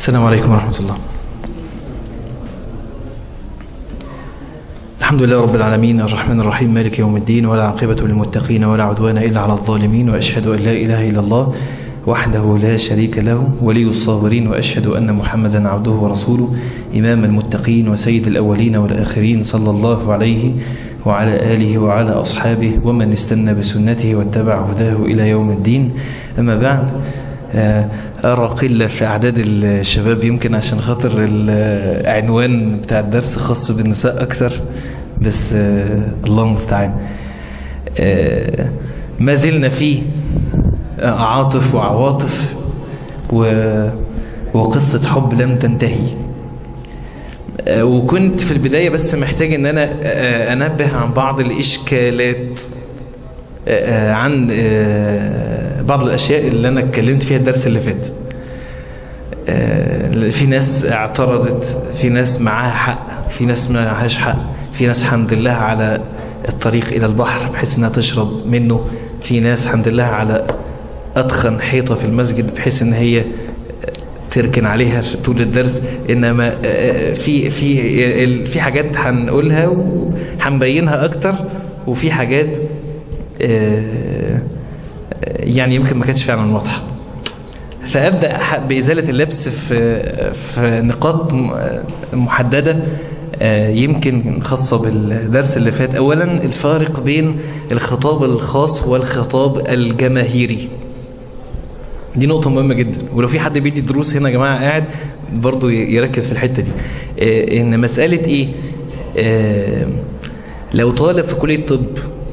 السلام عليكم ورحمة الله. الحمد لله رب العالمين الرحمن الرحيم مالك يوم الدين، ولا عاقبة للمتقين ولا عدوان إلا على الظالمين، وأشهد أن لا إله إلا الله وحده لا شريك له ولي الصابرين، وأشهد أن محمدا عبده ورسوله إمام المتقين وسيد الأولين والآخرين، صلى الله عليه وعلى آله وعلى أصحابه ومن استنى بسنته واتبع هداه إلى يوم الدين. أما بعد، أرى قلة في أعداد الشباب، يمكن عشان خاطر العنوان بتاع الدرس خاص بالنساء أكثر، بس الله المستعان. ما زلنا فيه عاطف وعواطف وقصة حب لم تنتهي. وكنت في البداية بس محتاج ان انا انبه عن بعض الاشكالات، عن بعض الاشياء اللي انا اتكلمت فيها الدرس اللي فات. في ناس اعترضت، في ناس معاها حق، في ناس ما معهاش حق، في ناس الحمد لله على الطريق الى البحر بحيث انها تشرب منه، في ناس الحمد لله على أدخن حيطة في المسجد بحيث ان هي تركن عليها طول الدرس. انما في حاجات هنقولها وهنبينها اكتر، وفي حاجات يعني يمكن ما كانتش فعلا واضحة. فأبدأ بإزالة اللبس في نقاط محددة يمكن خاصة بالدرس اللي فات. أولا، الفارق بين الخطاب الخاص والخطاب الجماهيري، دي نقطة مهمة جدا. ولو في حد بيدي دروس هنا يا جماعة قاعد برضو يركز في الحتة دي. ان مسألة ايه، لو طالب في كلية طب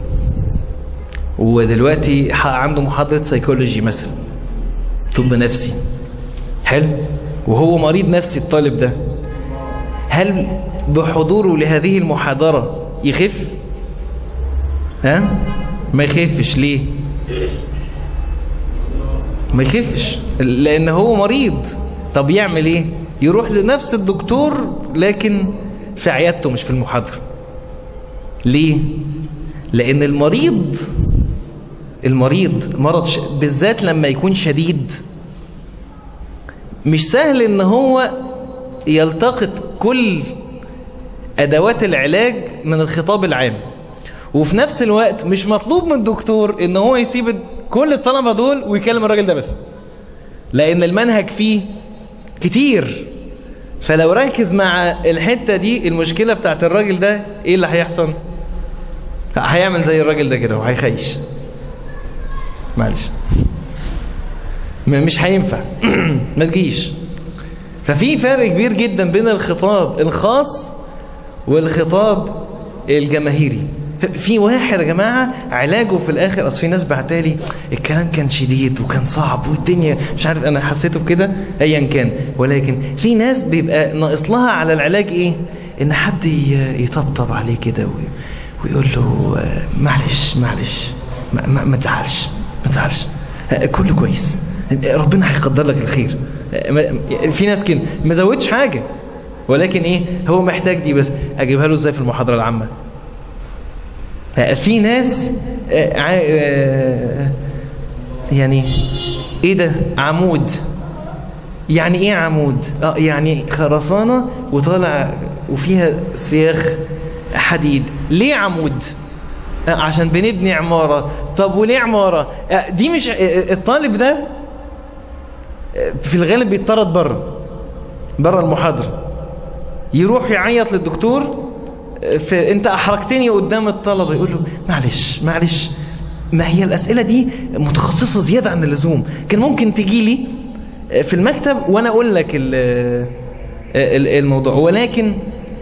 ودلوقتي عنده محاضرة سيكولوجي مثلا، طب نفسي، حلو، وهو مريض نفسي الطالب ده، هل بحضوره لهذه المحاضرة يخف؟ ما يخفش. ليه ما يخفش؟ لان هو مريض. طب يعمل ايه؟ يروح لنفس الدكتور لكن في عيادته مش في المحاضرة. ليه؟ لان المريض مرض بالذات لما يكون شديد مش سهل ان هو يلتقط كل ادوات العلاج من الخطاب العام، وفي نفس الوقت مش مطلوب من الدكتور ان هو يسيب كل الطلبة دول ويكلم الراجل ده بس، لان المنهج فيه كتير. فلو ركز مع الحتة دي، المشكلة بتاعت الراجل ده ايه اللي هيحصل؟ هيعمل زي الراجل ده كده وهيخيش، معلش مش هينفع ما تجيش. ففي فرق كبير جدا بين الخطاب الخاص والخطاب الجماهيري. في واحد يا جماعة علاجه في الاخر، اصل في ناس بعتالي الكلام كان شديد وكان صعب والدنيا مش عارف، انا حسيته بكده ايا كان، ولكن في ناس بيبقى ناقص لها على العلاج ايه، ان حد يطبطب عليه كده ويقول له معلش ما تزعلش كله كويس، ربنا هيقدر لك الخير. في ناس كده ما زودش حاجة، ولكن ايه، هو محتاج دي بس. اجيبها له ازاي في المحاضرة العامة؟ في ناس يعني ايه ده عمود؟ يعني ايه عمود؟ يعني خرسانة وطالع وفيها سياخ حديد. ليه عمود؟ عشان بنبني عمارة. طب وليه عمارة؟ دي مش الطالب ده في الغالب بيتطرد بره المحاضرة، يروح يعيط للدكتور، انت احرجتني قدام الطلبة، يقول له معلش ما هي الاسئلة دي متخصصة زيادة عن اللزوم، كان ممكن تجي لي في المكتب وانا اقول لك الموضوع. ولكن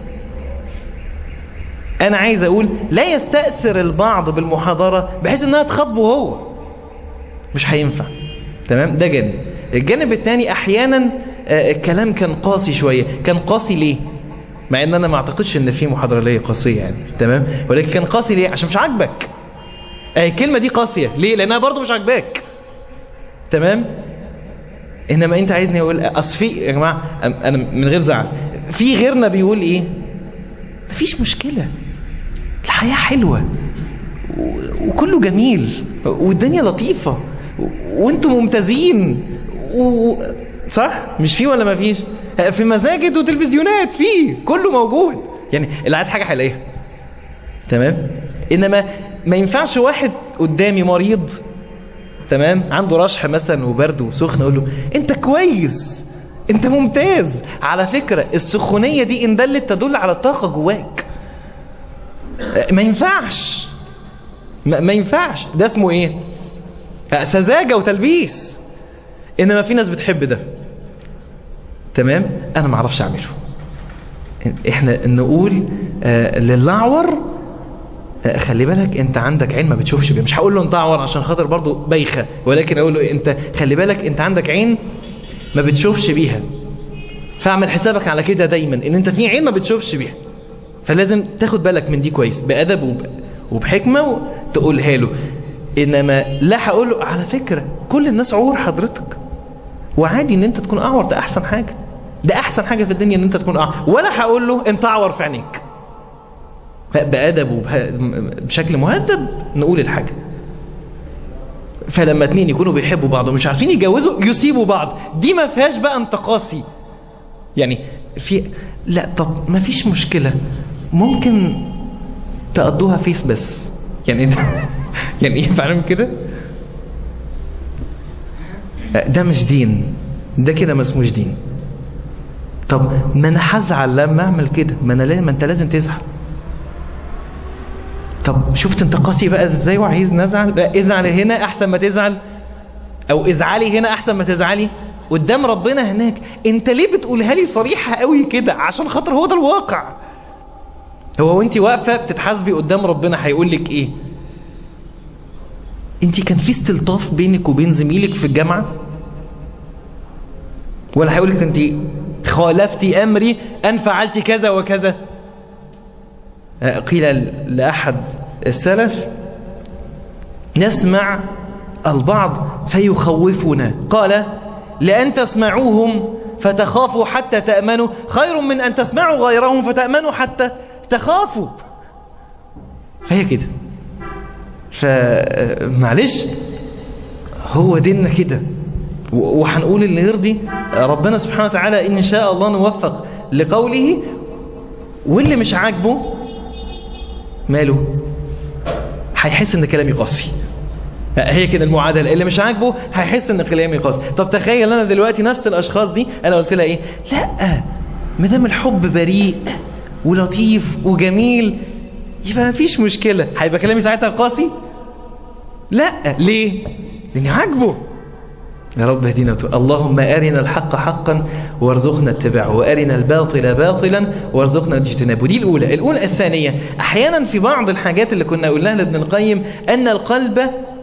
انا عايز اقول لا يستأثر البعض بالمحاضرة بحيث انها تخاطبه هو، مش هينفع. تمام؟ ده جانب. الجانب الثاني، احيانا الكلام كان قاسي شوية. كان قاسي ليه؟ مع ان انا ما اعتقدش ان في محاضرة ليه قاسية يعني، تمام، ولكن كان قاسي ليه؟ عشان مش عاجبك. الكلمة دي قاسية ليه؟ لانها برضو مش عاجباك. تمام؟ انما انت عايزني اقول اصل في يا جماعة، انا من غير زعل، في غيرنا بيقول ايه، مفيش مشكلة، الحياة حلوة وكله جميل والدنيا لطيفة وانتم ممتازين صح؟ مش فيه ولا ما فيش؟ في مساجد وتلفزيونات، فيه كله موجود. يعني اللي عايز حاجة هيلاقيها. تمام؟ انما ما ينفعش واحد قدامي مريض، تمام، عنده رشح مثلا وبرد وسخن، اقول له انت كويس، انت ممتاز. على فكرة السخونية دي ان دلت تدل على الطاقة جواك. ما ينفعش، ما ينفعش. ده اسمه ايه؟ سذاجة وتلبيس. انما في ناس بتحب ده. تمام؟ انا ما اعرفش اعمله. احنا نقول للأعور خلي بالك انت عندك عين ما بتشوفش بيها. مش هقول له انت اعور عشان خاطر برضو بايخه، ولكن اقول له انت خلي بالك انت عندك عين ما بتشوفش بيها، فاعمل حسابك على كده دايما ان انت في عين ما بتشوفش بيها، فلازم تاخد بالك من دي كويس بأدب وبحكمة وتقولها له. انما لا هقول له على فكرة كل الناس عور حضرتك، وعادي ان انت تكون اعور، ده احسن حاجة، ده احسن حاجة في الدنيا ان انت تكون اعور. ولا هقول له انت اعور في عينيك. بأدب وبشكل مهذب نقول الحاجة. فلما اتنين يكونوا بيحبوا بعض ومش عارفين يجوزوا يسيبوا بعض، دي ما فيهاش بقى انتقاصي. يعني لا طب ما فيش مشكلة، ممكن تقضوها فيس بس. يعني يعني ايه فعلا كده؟ ده مش دين، ده كده ما اسموش دين. طب ما انا هزعل لما اعمل كده، ما انت لازم تزعل. طب شفت انتقاصي بقى ازاي وعايز نزعل؟ ازعل هنا احسن ما تزعل، او ازعلي هنا احسن ما تزعلي قدام ربنا هناك. انت ليه بتقولها لي صريحة قوي كده؟ عشان خاطر هو ده الواقع. هو وانت واقفة بتتحاسبي قدام ربنا هيقول لك ايه؟ انت كان في استلطاف بينك وبين زميلك في الجامعة؟ ولا هيقول لك انت خالفتي امري ان فعلتي كذا وكذا؟ قيل لأحد السلف نسمع البعض فيخوفنا، قال لأن تسمعوهم فتخافوا حتى تأمنوا خير من أن تسمعوا غيرهم فتأمنوا حتى تخافوا. فهي كده. فمعلش هو ديننا كده، وهنقول اللي يرضي ربنا سبحانه وتعالى إن شاء الله نوفق لقوله، واللي مش عاجبه ماله؟ هيحس ان كلامي قاسي. هي كده المعادله، اللي مش عاجبه هيحس ان كلامي قاسي. طب تخيل انا دلوقتي نفس الاشخاص دي انا قلت لها ايه؟ لا ما دام الحب بريء ولطيف وجميل يبقى مفيش مشكله. هيبقى كلامي ساعتها قاسي؟ لا. ليه؟ لاني عاجبه. يا رب اهدينا. اللهم أرنا الحق حقا وارزقنا اتباعه، وأرنا الباطل باطلا وارزقنا اجتنابه. دي الأولى. الثانية، أحيانا في بعض الحاجات اللي كنا قلناها لابن القيم أن القلب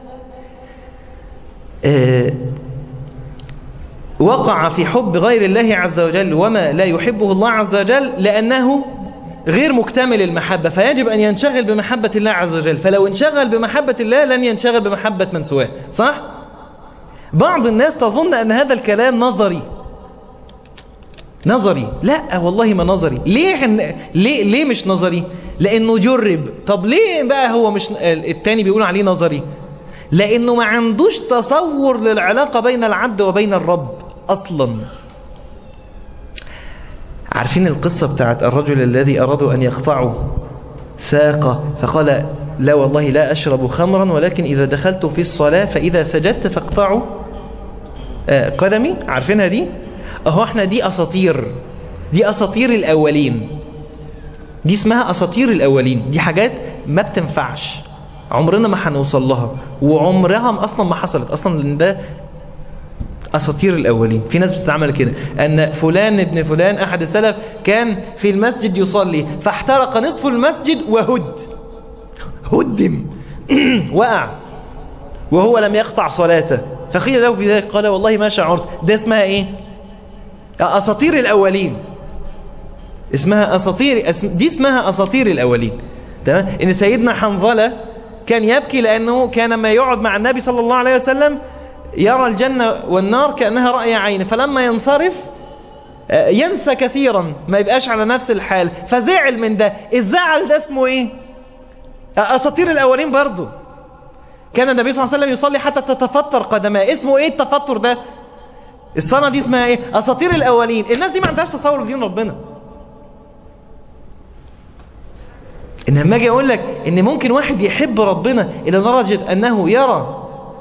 وقع في حب غير الله عز وجل وما لا يحبه الله عز وجل لأنه غير مكتمل المحبة، فيجب أن ينشغل بمحبة الله عز وجل. فلو انشغل بمحبة الله لن ينشغل بمحبة من سواه. صح؟ بعض الناس تظن أن هذا الكلام نظري. لا والله ما نظري. ليه مش نظري؟ لأنه جرب. طب ليه بقى هو مش التاني بيقول عليه نظري؟ لأنه ما عندوش تصور للعلاقة بين العبد وبين الرب أصلا. عارفين القصة بتاعت الرجل الذي أرادوا أن يقطعوا ساقه فقال لا والله لا أشرب خمرا، ولكن إذا دخلت في الصلاة فإذا سجدت فاقطعوا قدمي. عارفينها دي؟ أهو احنا دي أساطير الأولين. دي اسمها أساطير الأولين. دي حاجات ما بتنفعش، عمرنا ما هنوصل لها، وعمرها أصلا ما حصلت أصلا، لأن ده أساطير الأولين. في ناس بتستعمل كده أن فلان ابن فلان أحد السلف كان في المسجد يصلي فاحترق نصف المسجد هدم وقع وهو لم يقطع صلاته، فقيل له في ذلك قال والله ما شعرت. ده اسمها ايه؟ أساطير الأولين. دي اسمها أساطير الأولين. تمام؟ إن سيدنا حنظلة كان يبكي لأنه كان ما يقعد مع النبي صلى الله عليه وسلم يرى الجنة والنار كأنها رأي عين، فلما ينصرف ينسى كثيرا، ما يبقاش على نفس الحال، فزعل من ده. الزعل ده اسمه ايه؟ أساطير الأولين برضو. كان النبي صلى الله عليه وسلم يصلي حتى تتفطر قدماه. اسمه ايه التفطر ده؟ الصنعة دي اسمها ايه؟ اساطير الاولين. الناس دي ما عندهاش تصور دين ربنا. ان لما اجي اقول لك ان ممكن واحد يحب ربنا الى درجة انه يرى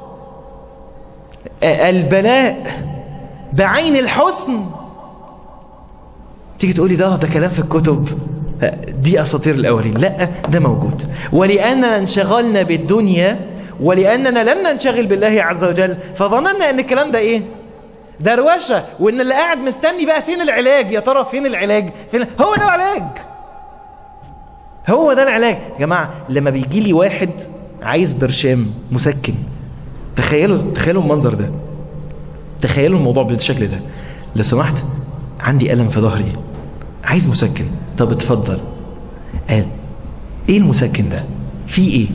البلاء بعين الحسن، تيجي تقولي ده كلام في الكتب، دي اساطير الاولين. لا، ده موجود. ولاننا انشغلنا بالدنيا ولاننا لم ننشغل بالله عز وجل فظننا ان الكلام ده ايه؟ دروشه، وان اللي قاعد مستني بقى فين العلاج، يا ترى فين العلاج؟ هو ده العلاج، هو ده العلاج يا جماعه. لما بيجي لي واحد عايز برشام مسكن، تخيلوا المنظر ده، تخيلوا الموضوع بالشكل ده. لو سمحت عندي ألم في ظهري عايز مسكن. طب اتفضل. قال ايه المسكن ده؟ في ايه؟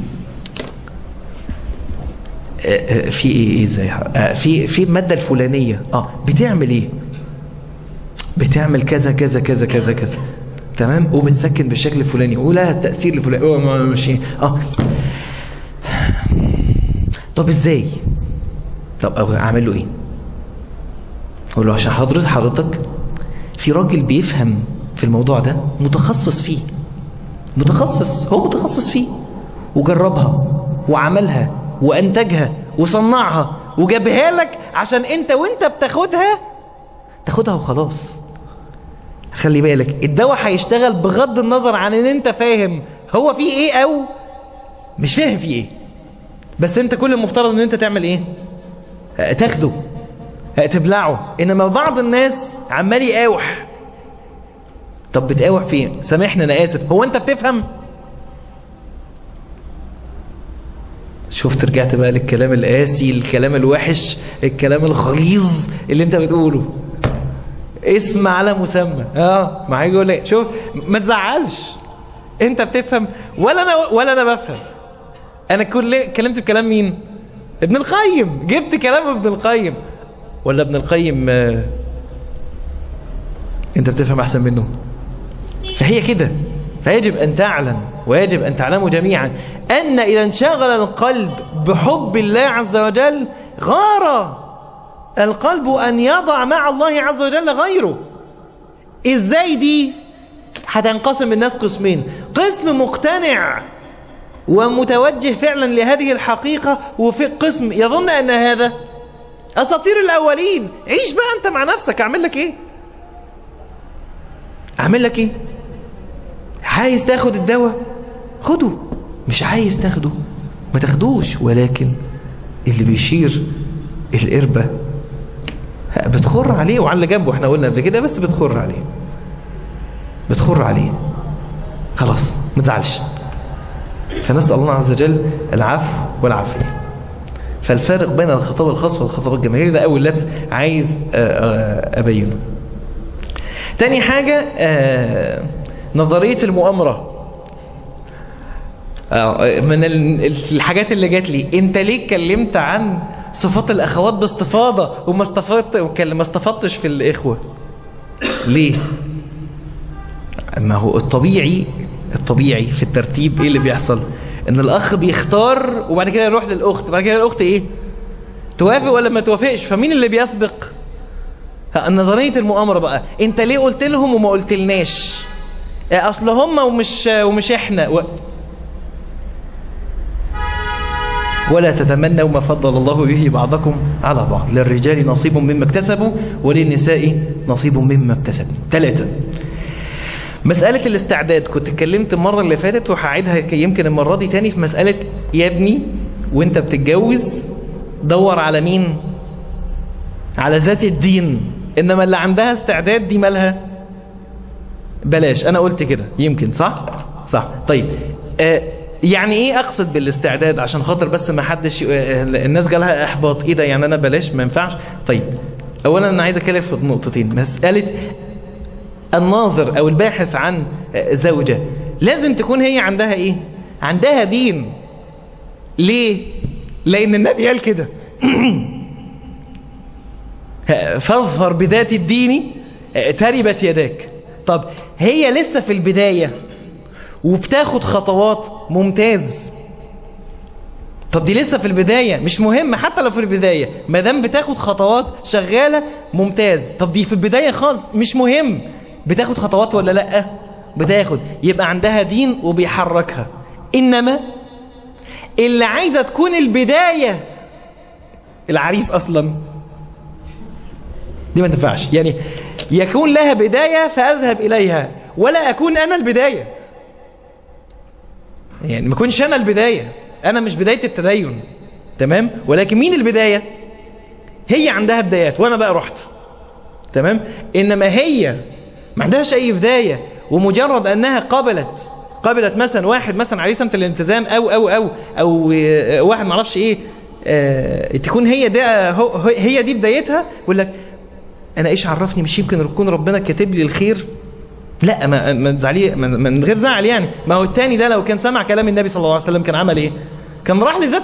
في ايه ازاي؟ في المادة الفلانية. بتعمل ايه؟ بتعمل كذا كذا كذا كذا كذا، تمام، وبتسكن بالشكل الفلاني ولها التأثير الفلاني. مش طب ازاي؟ طب اعمل له ايه؟ اقول له عشان حضرتك في راجل بيفهم في الموضوع ده، متخصص فيه، هو متخصص فيه، وجربها وعملها وانتجها وصنعها وجابها لك عشان انت وانت تاخدها وخلاص. خلي بالك الدواء هيشتغل بغض النظر عن ان انت فاهم هو فيه ايه او مش فاهم فيه ايه، بس انت كل المفترض ان انت تعمل ايه؟ تاخده، تبلعه. انما بعض الناس عمال يقاوح. طب بتقاوح فين؟ سامحني انا اسف، هو انت بتفهم؟ شفت رجعت بقى للكلام القاسي، الكلام الوحش، الكلام الغليظ اللي انت بتقوله. اسم على مسمى. ما هيجي يقول لك شوف ما تزعلش، انت بتفهم ولا انا بفهم. انا كلمت بكلام مين؟ ابن القيم. جبت كلام ابن القيم، ولا ابن القيم انت بتفهم احسن منه؟ فهي كده. فيجب ان تعلم ويجب ان تعلموا جميعا ان اذا انشغل القلب بحب الله عز وجل غار القلب ان يضع مع الله عز وجل غيره. ازاي دي؟ هتنقسم الناس قسمين: قسم مقتنع ومتوجه فعلا لهذه الحقيقة، وفي قسم يظن ان هذا اساطير الاولين. عيش بقى انت مع نفسك. اعمل لك ايه؟ عايز تاخد الدواء خده، مش عايز تاخده ما تاخدوش. ولكن اللي بيشير القربة بتخر عليه وعلى اللي جنبه، احنا قلنا قبل كده، بس بتخر عليه خلاص، ما تزعلش. فنسأل الله عز وجل العفو والعافية. فالفارق بين الخطاب الخاص والخطاب الجماهيري ده أول لبس عايز أبينه. تاني حاجة نظرية المؤامرة. من الحاجات اللي جات لي: انت ليه اتكلمت عن صفات الأخوات باستفاضة وما استفدتش في الإخوة؟ ليه؟ ما هو الطبيعي في الترتيب ايه اللي بيحصل؟ ان الاخ بيختار وبعد كده يروح للاخت، بعد كده الاخت ايه؟ توافق ولا ما توافقش. فمين اللي بيسبق؟ نظرية المؤامرة بقى: انت ليه قلت لهم وما قلتلناش؟ اصل هم ومش احنا ولا تتمنوا ما فضل الله به بعضكم على بعض، للرجال نصيب مما اكتسبوا وللنساء نصيب مما اكتسبوا. 3. مسألة الاستعداد. كنت اتكلمت المرة اللي فاتت وهعيدها يمكن المرة دي تاني في مسألة: يا ابني وانت بتتجوز دور على مين؟ على ذات الدين. انما اللي عندها استعداد دي مالها؟ بلاش. انا قلت كده يمكن، صح؟ طيب يعني ايه اقصد بالاستعداد؟ عشان خاطر بس ما حدش الناس جالها احباط. ايه ده يعني انا بلاش ما ينفعش؟ طيب اولا انا عايز اتكلم في نقطتين. مسألة الناظر او الباحث عن زوجة لازم تكون هي عندها ايه؟ عندها دين. ليه؟ لان النبي قال كده: فاظهر بذات الدين تربت يداك. طب هي لسه في البداية وبتاخد خطوات، ممتاز، طب دي لسه في البداية، مش مهم حتى لو في البداية، ما دام بتاخد خطوات شغالة ممتاز. طب دي في البداية خالص، مش مهم بتاخد خطوات ولا لأ، بتاخد، يبقى عندها دين وبيحركها. إنما اللي عايزة تكون البداية العريس أصلا، دي ما تنفعش. يعني يكون لها بداية فأذهب إليها، ولا أكون أنا البداية. يعني ما كنش أنا البداية، أنا مش بداية التدين، تمام؟ ولكن مين البداية؟ هي عندها بدايات وأنا بقى رحت، تمام؟ إنما هي ما عندهاش أي بداية، ومجرد أنها قبلت مثلا واحد مثلا عليه سمة الالتزام أو واحد معرفش إيه، تكون هي دي بدايتها، يقول لك أنا إيش عرفني، مش يمكن يكون ربنا كاتب لي الخير. لا، ما تزعليه من غير زعل. يعني ما هو التاني ده لو كان سمع كلام النبي صلى الله عليه وسلم كان عمل ايه؟ كان راح لذات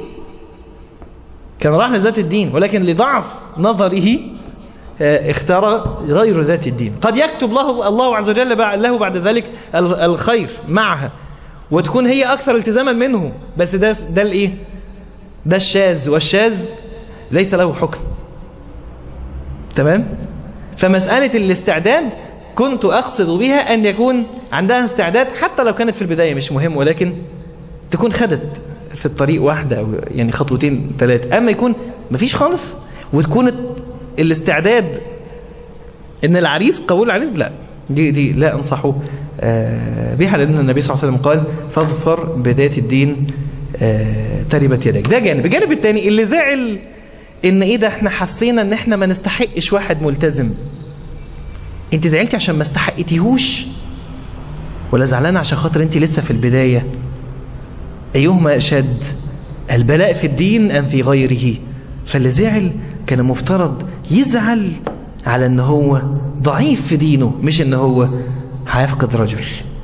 الدين، ولكن لضعف نظره اختار غير ذات الدين. قد يكتب الله عز وجل له بعد ذلك الخير معها، وتكون هي اكثر التزاما منه، بس ده الايه؟ ده الشاذ، والشاذ ليس له حكم، تمام؟ فمسألة الاستعداد كنت أقصد بها أن يكون عندها استعداد حتى لو كانت في البداية، مش مهم، ولكن تكون خدت في الطريق واحدة أو يعني خطوتين 3. أما يكون مفيش خالص وتكون الاستعداد إن العريس قبول العريس، لا، دي لا أنصحه بها، لأن النبي صلى الله عليه وسلم قال فاظفر بذات الدين تربت يديك. ده جانب. الجانب الثاني اللي زعل إن إيه ده، إحنا حسينا إن إحنا ما نستحقش واحد ملتزم. انت زعلتي عشان ما استحقتيهوش، ولا زعلانه عشان خاطر انت لسه في البدايه؟ ايهما اشد، البلاء في الدين ام في غيره؟ فاللي زعل كان مفترض يزعل على ان هو ضعيف في دينه، مش ان هو هيفقد رجل.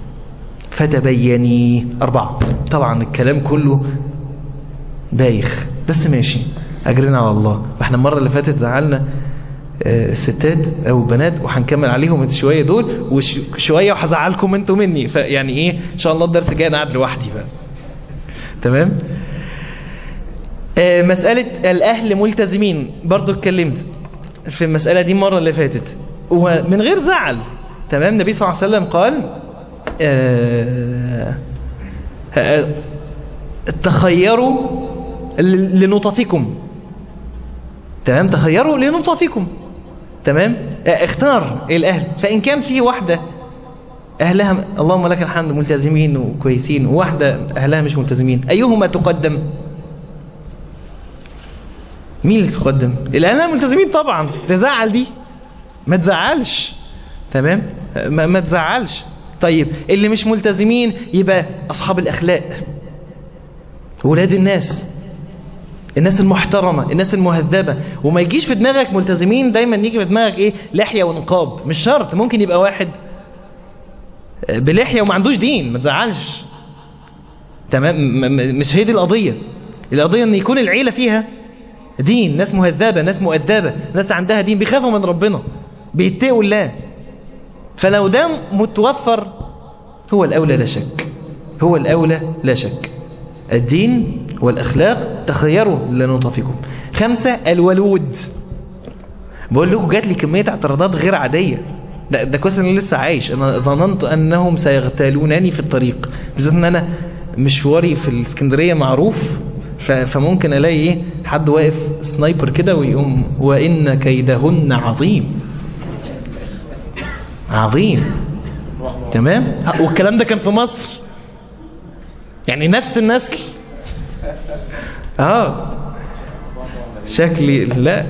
فتبيني 4. طبعا الكلام كله بايخ، بس ماشي، اجرنا على الله. احنا المره اللي فاتت زعلنا الستات او بنات، وهنكمل عليهم شويه دول وشويه، وهزعلكم انتوا مني. فيعني ايه، ان شاء الله الدرس جاي انا قاعد لوحدي بقى، تمام؟ مساله الاهل ملتزمين برضو اتكلمت في المساله دي المره اللي فاتت ومن غير زعل، تمام؟ النبي صلى الله عليه وسلم قال تخيروا لنطفكم، تمام؟ تخيروا لنطفكم، تمام؟ اختار الأهل. فإن كان في واحدة أهلها اللهم لك الحمد ملتزمين وكويسين، وواحدة أهلها مش ملتزمين، أيهما تقدم؟ مين اللي تقدم؟ اللي أهلها ملتزمين طبعا. تزعل دي؟ ما تزعلش، تمام؟ ما تزعلش. طيب اللي مش ملتزمين يبقى أصحاب الأخلاق، ولاد الناس المحترمة، الناس المهذبة. وما يجيش في دماغك ملتزمين دايما يجي في دماغك ايه، لحية ونقاب. مش شرط، ممكن يبقى واحد بلحية وما عندوش دين، ما تزعلش، تمام؟ مش هي دي القضية. القضية ان يكون العيلة فيها دين، ناس مهذبة، ناس مؤدبة، ناس عندها دين، بيخافوا من ربنا، بيتقوا الله. فلو ده متوفر هو الأولى لا شك، هو الأولى لا شك. الدين والأخلاق تخيروا لنطفكم. 5 الولود. بقول لكم جات لي كمية اعتراضات غير عادية. ده كويس ان انا لسه عايش. انا ظننت انهم سيغتالونني في الطريق، بالذات ان انا مشواري في الاسكندرية معروف، فممكن الاقي ايه، حد واقف سنايبر كده ويقوم وان كيدهن عظيم عظيم، تمام؟ والكلام ده كان في مصر، يعني نفس النسل. شكلي لا.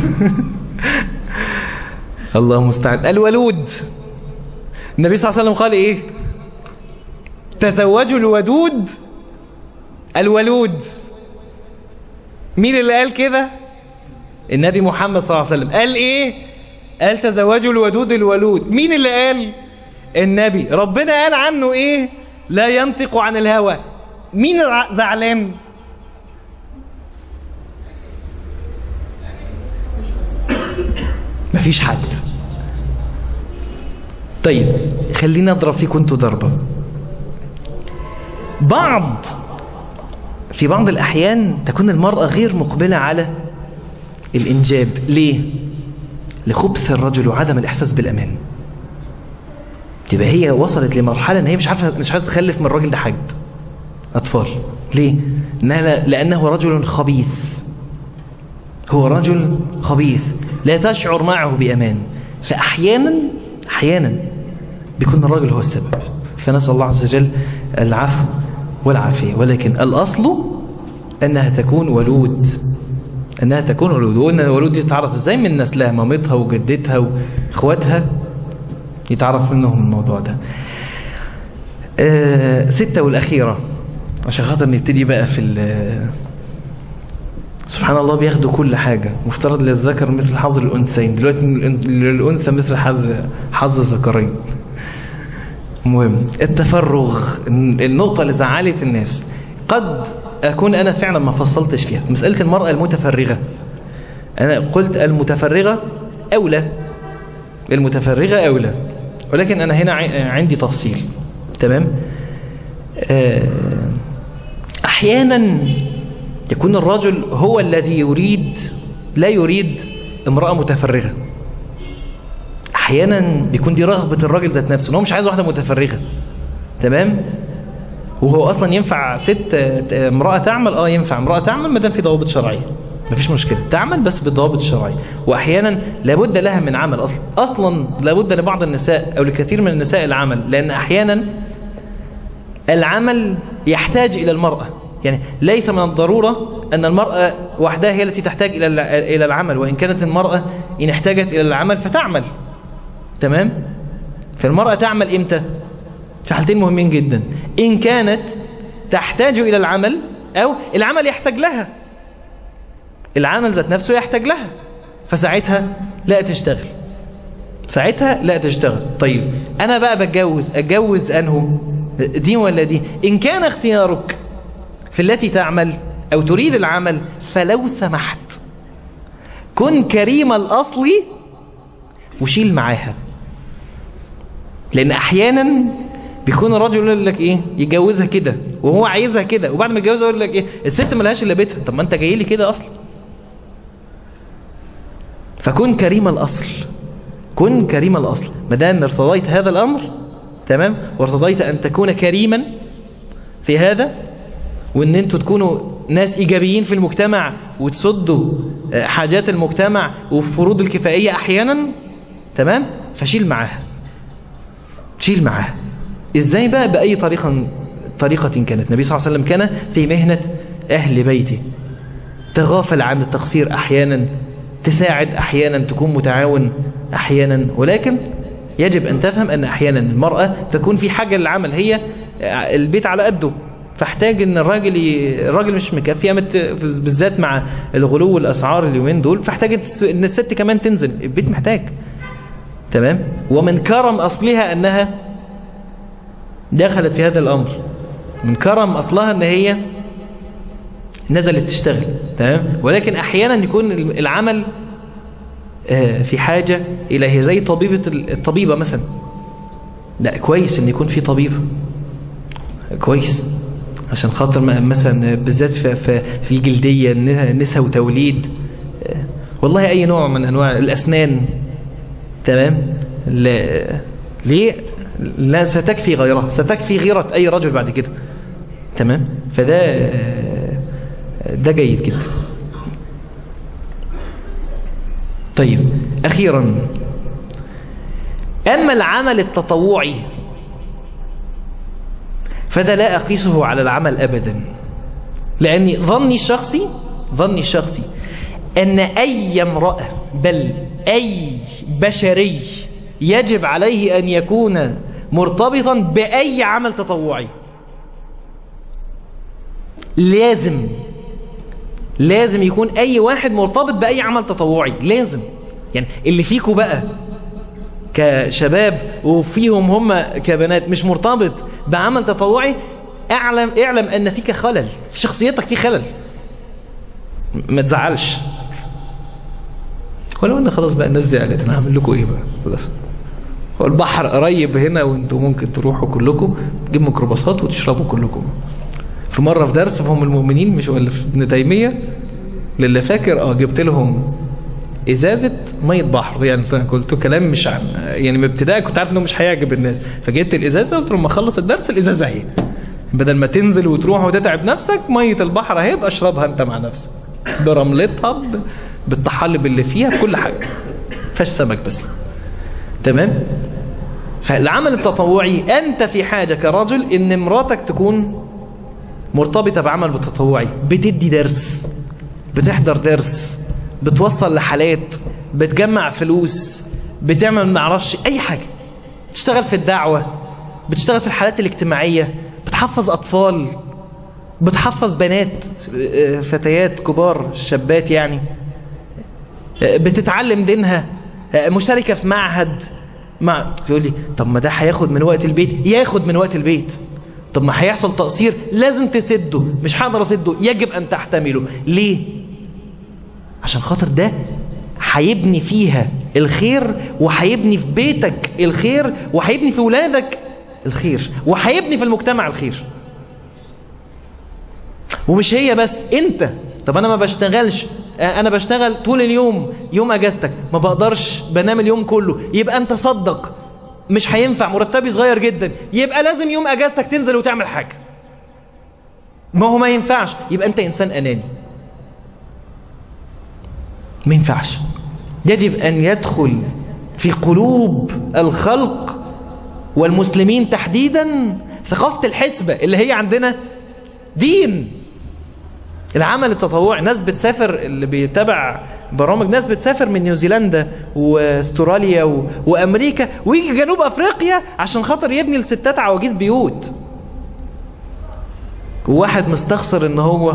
الله المستعان. الولود، النبي صلى الله عليه وسلم قال ايه؟ تزوجوا الودود الولود. مين اللي قال كده؟ النبي محمد صلى الله عليه وسلم. قال ايه؟ قال تزوجوا الودود الولود. مين اللي قال؟ النبي. ربنا قال عنه ايه؟ لا ينطق عن الهوى. مين زعلان؟ مفيش حد. طيب خلينا اضرب فيكم انتوا ضربة. بعض في بعض الأحيان تكون المرأة غير مقبلة على الإنجاب. ليه؟ لخبث الرجل وعدم الإحساس بالأمان. تبقى هي وصلت لمرحلة ان هي مش عارفة تخلف من الراجل ده حد أطفال. ليه؟ لأنه رجل خبيث. هو رجل خبيث لا تشعر معه بأمان. فأحيانا بيكون الراجل هو السبب. فنسأل الله عز وجل العفو والعافية. ولكن الأصل أنها تكون ولود. وقلنا الولود دي تتعرف ازاي؟ من نسلها، مامتها وجدتها واخواتها، يتعرف منهم الموضوع ده. 6 والأخيرة عشان خاطر نبتدي بقى في سبحان الله بياخدوا كل حاجة. مفترض للذكر مثل حظ الأنثيين، دلوقتي للأنثى مثل حظ الذكرين. مهم التفرغ، النقطة اللي زعلت الناس. قد أكون أنا فعلا ما فصلتش فيها مسألة المرأة المتفرغة. أنا قلت المتفرغة أولى، ولكن أنا هنا عندي تفصيل. تمام. أحيانا يكون الرجل هو الذي لا يريد امرأة متفرغة. أحيانا بيكون دي رغبة الراجل ذات نفسه، هو مش عايز واحدة متفرغة. تمام. وهو أصلا ينفع امرأة تعمل ينفع امرأة تعمل ما دام في ضوابط شرعية، مفيش مشكلة، تعمل بس بالضوابط الشرعية. وأحيانا لابد لها من عمل، أصلا لابد لبعض النساء أو لكثير من النساء العمل، لأن أحيانا العمل يحتاج إلى المرأة. يعني ليس من الضرورة أن المرأة وحدها هي التي تحتاج إلى العمل، وإن كانت المرأة إن احتاجت إلى العمل فتعمل. تمام. فالمرأة تعمل إمتى؟ في حالتين مهمين جدا: إن كانت تحتاج إلى العمل أو العمل يحتاج لها، العمل ذات نفسه يحتاج لها، فساعتها لا تشتغل. طيب أنا بقى أتجوز أنه دي ولا دي؟ إن كان اختيارك في التي تعمل أو تريد العمل فلو سمحت كن كريم الأصل وشيل معاها. لأن أحيانا بيكون الرجل يقول لك إيه، يجوزها كده وهو عايزها كده، وبعد ما يتجوزها يقول لك إيه، الست ملهاش إلا بيتها. طب ما أنت جاي لي كده أصلا. فكن كريم الأصل. ما دام ارتضيت هذا الأمر، تمام، وارتضيت أن تكون كريما في هذا، وأن أنتوا تكونوا ناس إيجابيين في المجتمع وتصدوا حاجات المجتمع وفروض الكفائية أحيانا، تمام، فشيل معاها. إزاي بقى؟ بأي طريقة كانت. النبي صلى الله عليه وسلم كان في مهنة أهل بيته، تغافل عن التقصير أحيانا، تساعد أحيانا، تكون متعاون أحيانا. ولكن يجب أن تفهم أن أحيانا المرأة تكون في حاجة للعمل، هي البيت على قده، فاحتاج أن الراجل مش مكفي، بالذات مع الغلو والأسعار اليومين دول، فاحتاج أن الست كمان تنزل، البيت محتاج. تمام. ومن كرم أصلها أنها دخلت في هذا الأمر، من كرم أصلها أن هي نزلت تشتغل. تمام. ولكن أحيانا يكون العمل في حاجة إليه، زي الطبيبة مثلا. لا، كويس أن يكون في طبيبة، كويس، عشان خاطر مثلا بالذات في جلدية، نساء وتوليد، والله أي نوع من أنواع الأسنان. تمام. ليه؟ لا ستكفي غيرها، ستكفي غيرة أي رجل بعد كده. تمام. فده جيد جدا. طيب أخيرا، أما العمل التطوعي فده لا أقيسه على العمل أبدا، لأن ظني الشخصي أن أي امرأة، بل أي بشري، يجب عليه أن يكون مرتبطا بأي عمل تطوعي. لازم يكون أي واحد مرتبط بأي عمل تطوعي، لازم. يعني اللي فيكم بقى كشباب وفيهم هم كبنات مش مرتبط بعمل تطوعي، اعلم أن فيك خلل في شخصيتك، في خلل، ما تزعلش. ولو أن خلاص بقى الناس دي قالت أنا هعمل لكم إيه بقى، خلاص، هو البحر قريب هنا وانتوا ممكن تروحوا كلكم، تجيبوا ميكروباصات وتشربوا كلكم. في مرة في درس فهم المؤمنين مش ولا في ابن تيمية للي فاكر جبت لهم ازازة مية بحر. يعني قلت كلام مش يعني من ابتدائي كنت عارف انه مش هيعجب الناس، فجبت الازازة قلت لما اخلص الدرس الازازة اهي، بدل ما تنزل وتروح وتتعب نفسك مية البحر اهي، اشربها انت مع نفسك برملتها بالطحالب اللي فيها بكل حاجة، فاش سمك بس. تمام. فالعمل التطوعي انت في حاجة كرجل ان مراتك تكون مرتبطة بعمل التطوعي، بتدي درس، بتحضر درس، بتوصل لحالات، بتجمع فلوس، بتعمل معرفش اي حاجة، بتشتغل في الدعوة، بتشتغل في الحالات الاجتماعية، بتحفظ اطفال، بتحفظ بنات فتيات كبار شابات يعني، بتتعلم دينها، مشتركة في معهد. يقول لي طب ما ده هياخد من وقت البيت، ياخد من وقت البيت. طب ما هيحصل تقصير لازم تسده، مش هقدر اسده، يجب ان تحتمله. ليه؟ عشان خاطر ده هيبني فيها الخير، وهيبني في بيتك الخير، وهيبني في ولادك الخير، وهيبني في المجتمع الخير. ومش هي بس انت. طب انا ما بشتغلش، انا بشتغل طول اليوم، يوم اجازتك ما بقدرش بنام اليوم كله، يبقى انت صدق مش هينفع، مرتبي صغير جدا، يبقى لازم يوم اجازتك تنزل وتعمل حاجة. ما هو ما ينفعش، يبقى انت انسان اناني. ما ينفعش. يجب ان يدخل في قلوب الخلق والمسلمين تحديدا ثقافة الحسبة اللي هي عندنا دين. العمل التطوعي، ناس بتسافر اللي بيتابع برامج، ناس بتسافر من نيوزيلندا واستراليا وامريكا ويجي جنوب افريقيا عشان خاطر يبني لستات عواجيز بيوت. وواحد مستخسر ان هو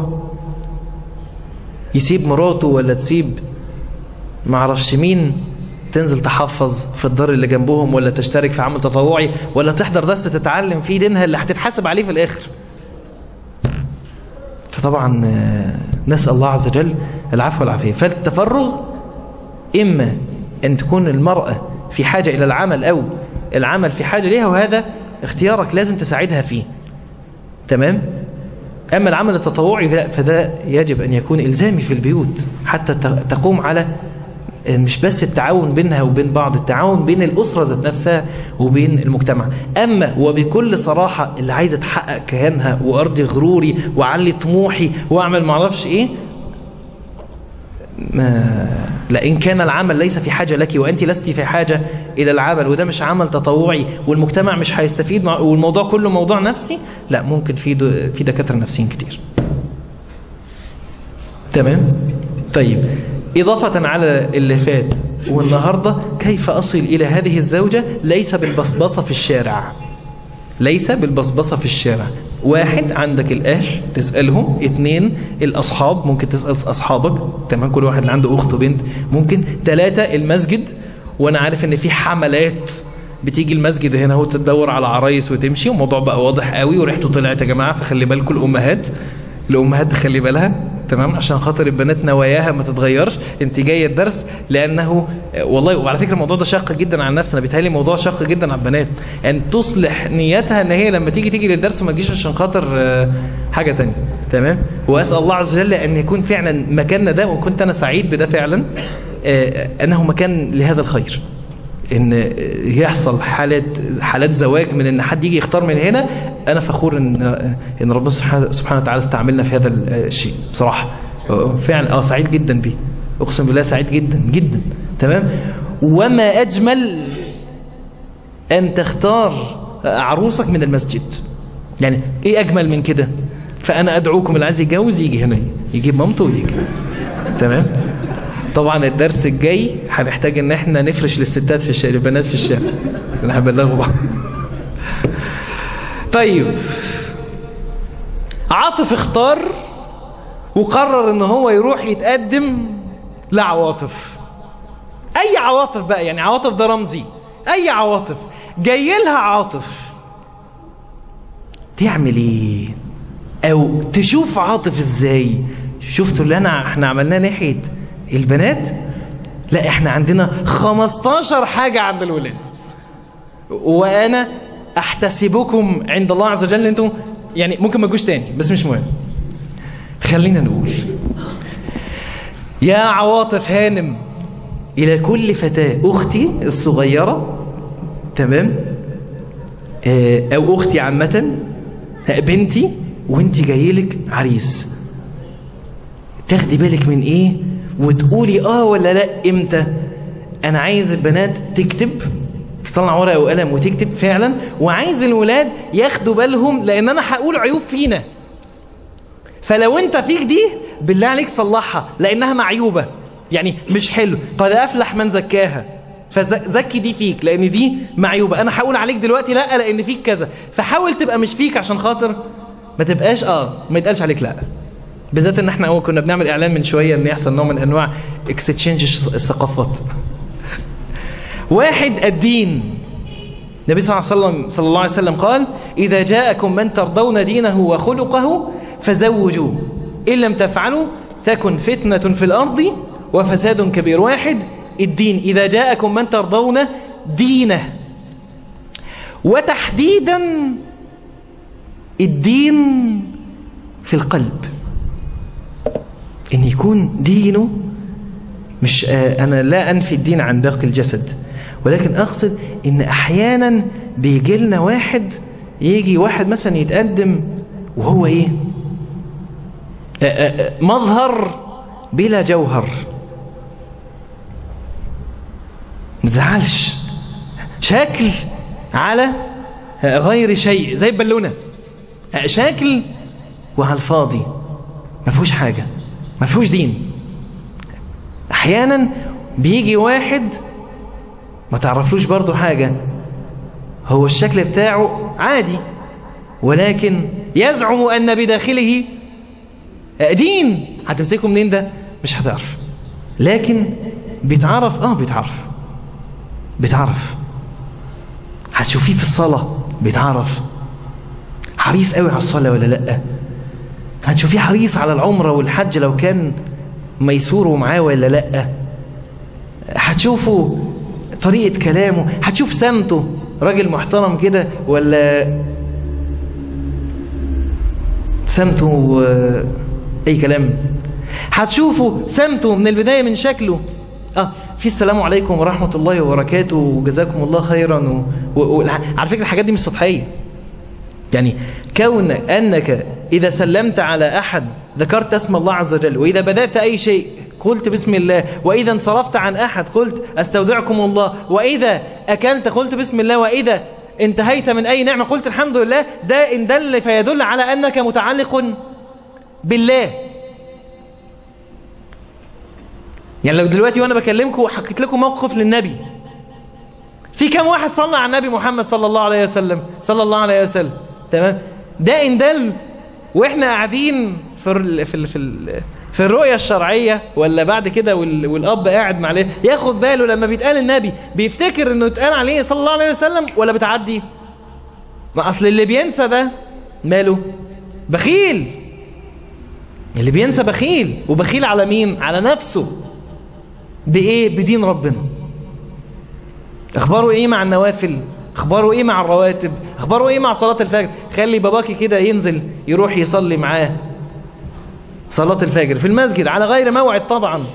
يسيب مراته ولا تسيب معرفش مين تنزل تحفظ في الدار اللي جنبهم، ولا تشترك في عمل تطوعي، ولا تحضر درس تتعلم فيه دينها اللي هتتحاسب عليه في الاخر. فطبعا نسأل الله عز وجل العفو والعافية. فالتفرغ إما أن تكون المرأة في حاجة إلى العمل أو العمل في حاجة ليها، وهذا اختيارك لازم تساعدها فيه. تمام. أما العمل التطوعي فده يجب أن يكون إلزامي في البيوت حتى تقوم على مش بس التعاون بينها وبين بعض، التعاون بين الأسرة ذات نفسها وبين المجتمع. أما وبكل صراحة اللي عايزة تحقق كيانها وأرضي غروري وعلي طموحي وأعمل معرفش إيه، لأن كان العمل ليس في حاجة لك وأنت لست في حاجة إلى العمل، وده مش عمل تطوعي والمجتمع مش هيستفيد والموضوع كله موضوع نفسي، لا، ممكن في دكاترة نفسيين كتير. تمام. طيب، إضافة على اللي فات والنهاردة، كيف أصل إلى هذه الزوجة ليس بالبصبصة في الشارع؟ ليس بالبصبصة في الشارع. 1 عندك الأهل تسألهم، 2 الأصحاب ممكن تسأل أصحابك، تمام، كل واحد اللي عنده أخت وبنت ممكن. 3 المسجد، وأنا عارف إن في حملات بتيجي المسجد هنا هو تدور على عرايس وتمشي، والموضوع بقى واضح قوي وريحته طلعت يا جماعة، فخلي بالكم الأمهات تخلي بالها، تمام، عشان خاطر البنات نواياها ما تتغيرش. انت جايه الدرس لانه والله، وعلى فكره الموضوع ده شاق جدا على النفس، انا بيتهيألي موضوع شاق جدا على البنات، ان تصلح نيتها ان هي لما تيجي للدرس ما تجيش عشان خاطر حاجه تانية. تمام. واسال الله عز وجل ان يكون فعلا مكاننا ده، وكنت انا سعيد بده فعلا، انه مكان لهذا الخير، ان يحصل حالات زواج من ان حد يجي يختار من هنا. انا فخور ان ربنا سبحانه وتعالى استعملنا في هذا الشيء بصراحة، فعلا سعيد جدا بيه، اقسم بالله سعيد جدا جدا. تمام. وما اجمل ان تختار عروسك من المسجد، يعني ايه اجمل من كده؟ فانا ادعوكم اللي عايز يتجوز يجي هنا، يجيب مامته ويجي. تمام. طبعا الدرس الجاي هنحتاج ان احنا نفرش للستات في الشارع، البنات في الشارع، احنا هنبلغوا بعض. طيب، عاطف اختار وقرر ان هو يروح يتقدم لعواطف. اي عواطف بقى، يعني عواطف ده رمزي، اي عواطف جاي لها عاطف، تعمل ايه؟ او تشوف عاطف ازاي؟ شفتوا اللي احنا عملناه ناحية البنات؟ لا، احنا عندنا 15 حاجة عند الولاد، وانا احتسبكم عند الله عز وجل انتم يعني ممكن ما تجوش تاني بس مش مهم. خلينا نقول يا عواطف هانم إلى كل فتاة، أختي الصغيرة تمام أو أختي عامة بنتي، وانت جايلك عريس، تاخدي بالك من ايه وتقولي ولا لا امتى. انا عايز البنات تكتب، تطلع ورقه وقلم وتكتب فعلا، وعايز الولاد ياخدوا بالهم لان انا هقول عيوب فينا، فلو انت فيك دي بالله عليك صلحها لانها معيوبه، يعني مش حلو. قد افلح من زكاها، فزكي دي فيك لان دي معيوبه. انا هقول عليك دلوقتي لا لان فيك كذا، فحاول تبقى مش فيك عشان خاطر ما تبقاش ما يتقالش عليك لا. بالذات ان احنا كنا بنعمل اعلان من شويه ان يحصل نوع من انواع اكستشينج الثقافات. واحد الدين، النبي صلى الله عليه وسلم قال اذا جاءكم من ترضون دينه وخلقه فزوجوه ان لم تفعلوا تكن فتنه في الارض وفساد كبير. واحد الدين، اذا جاءكم من ترضون دينه، وتحديدا الدين في القلب، ان يكون دينه مش انا لا انفي الدين عن باقي الجسد، ولكن اقصد ان احيانا بيجي لنا يجي واحد مثلا يتقدم وهو ايه مظهر بلا جوهر، متزعلش، شكل على غير شيء زي البالونة، شكل وعلى الفاضي ما فيهوش حاجة، ما فيهوش دين. احيانا بيجي واحد ما تعرفلوش برضو حاجة، هو الشكل بتاعه عادي ولكن يزعم ان بداخله دين. هتمسكه منين ده؟ مش هتعرف، لكن بيتعرف بيتعرف. هتشوفيه في الصلاة بيتعرف حريص قوي على الصلاة ولا لا، هتشوفيه حريص على العمرة والحج لو كان ميسور ومعاه ولا لا، هتشوفوا طريقة كلامه، هتشوف سمته راجل محترم كده ولا سمته اي كلام. هتشوفوا سمته من البداية من شكله في السلام عليكم ورحمة الله وبركاته وجزاكم الله خيرا على فكرة الحاجات دي مش سطحية، يعني كون أنك إذا سلمت على أحد ذكرت اسم الله عز وجل، وإذا بدأت أي شيء قلت بسم الله، وإذا انصرفت عن أحد قلت أستودعكم الله، وإذا أكلت قلت بسم الله، وإذا انتهيت من أي نعمة قلت الحمد لله، ده إن دل فيدل على أنك متعلق بالله. يعني لو دلوقتي وأنا بكلمكم وحكيت لكم موقف للنبي، في كم واحد صلى على النبي محمد صلى الله عليه وسلم تمام؟ ده إن دل وإحنا قاعدين في الرؤية الشرعية ولا بعد كده والأب قاعد معاه ياخد باله لما بيتقال النبي بيفتكر إنه يتقال عليه صلى الله عليه وسلم ولا بتعدي؟ ما أصل اللي بينسى ده ماله؟ بخيل. اللي بينسى بخيل، وبخيل على مين؟ على نفسه. بإيه؟ بدين ربنا. اخباره ايه مع النوافل؟ اخباره ايه مع الرواتب؟ اخباره ايه مع صلاة الفجر؟ خلي باباكي كده ينزل يروح يصلي معاه صلاة الفجر في المسجد على غير موعد طبعا،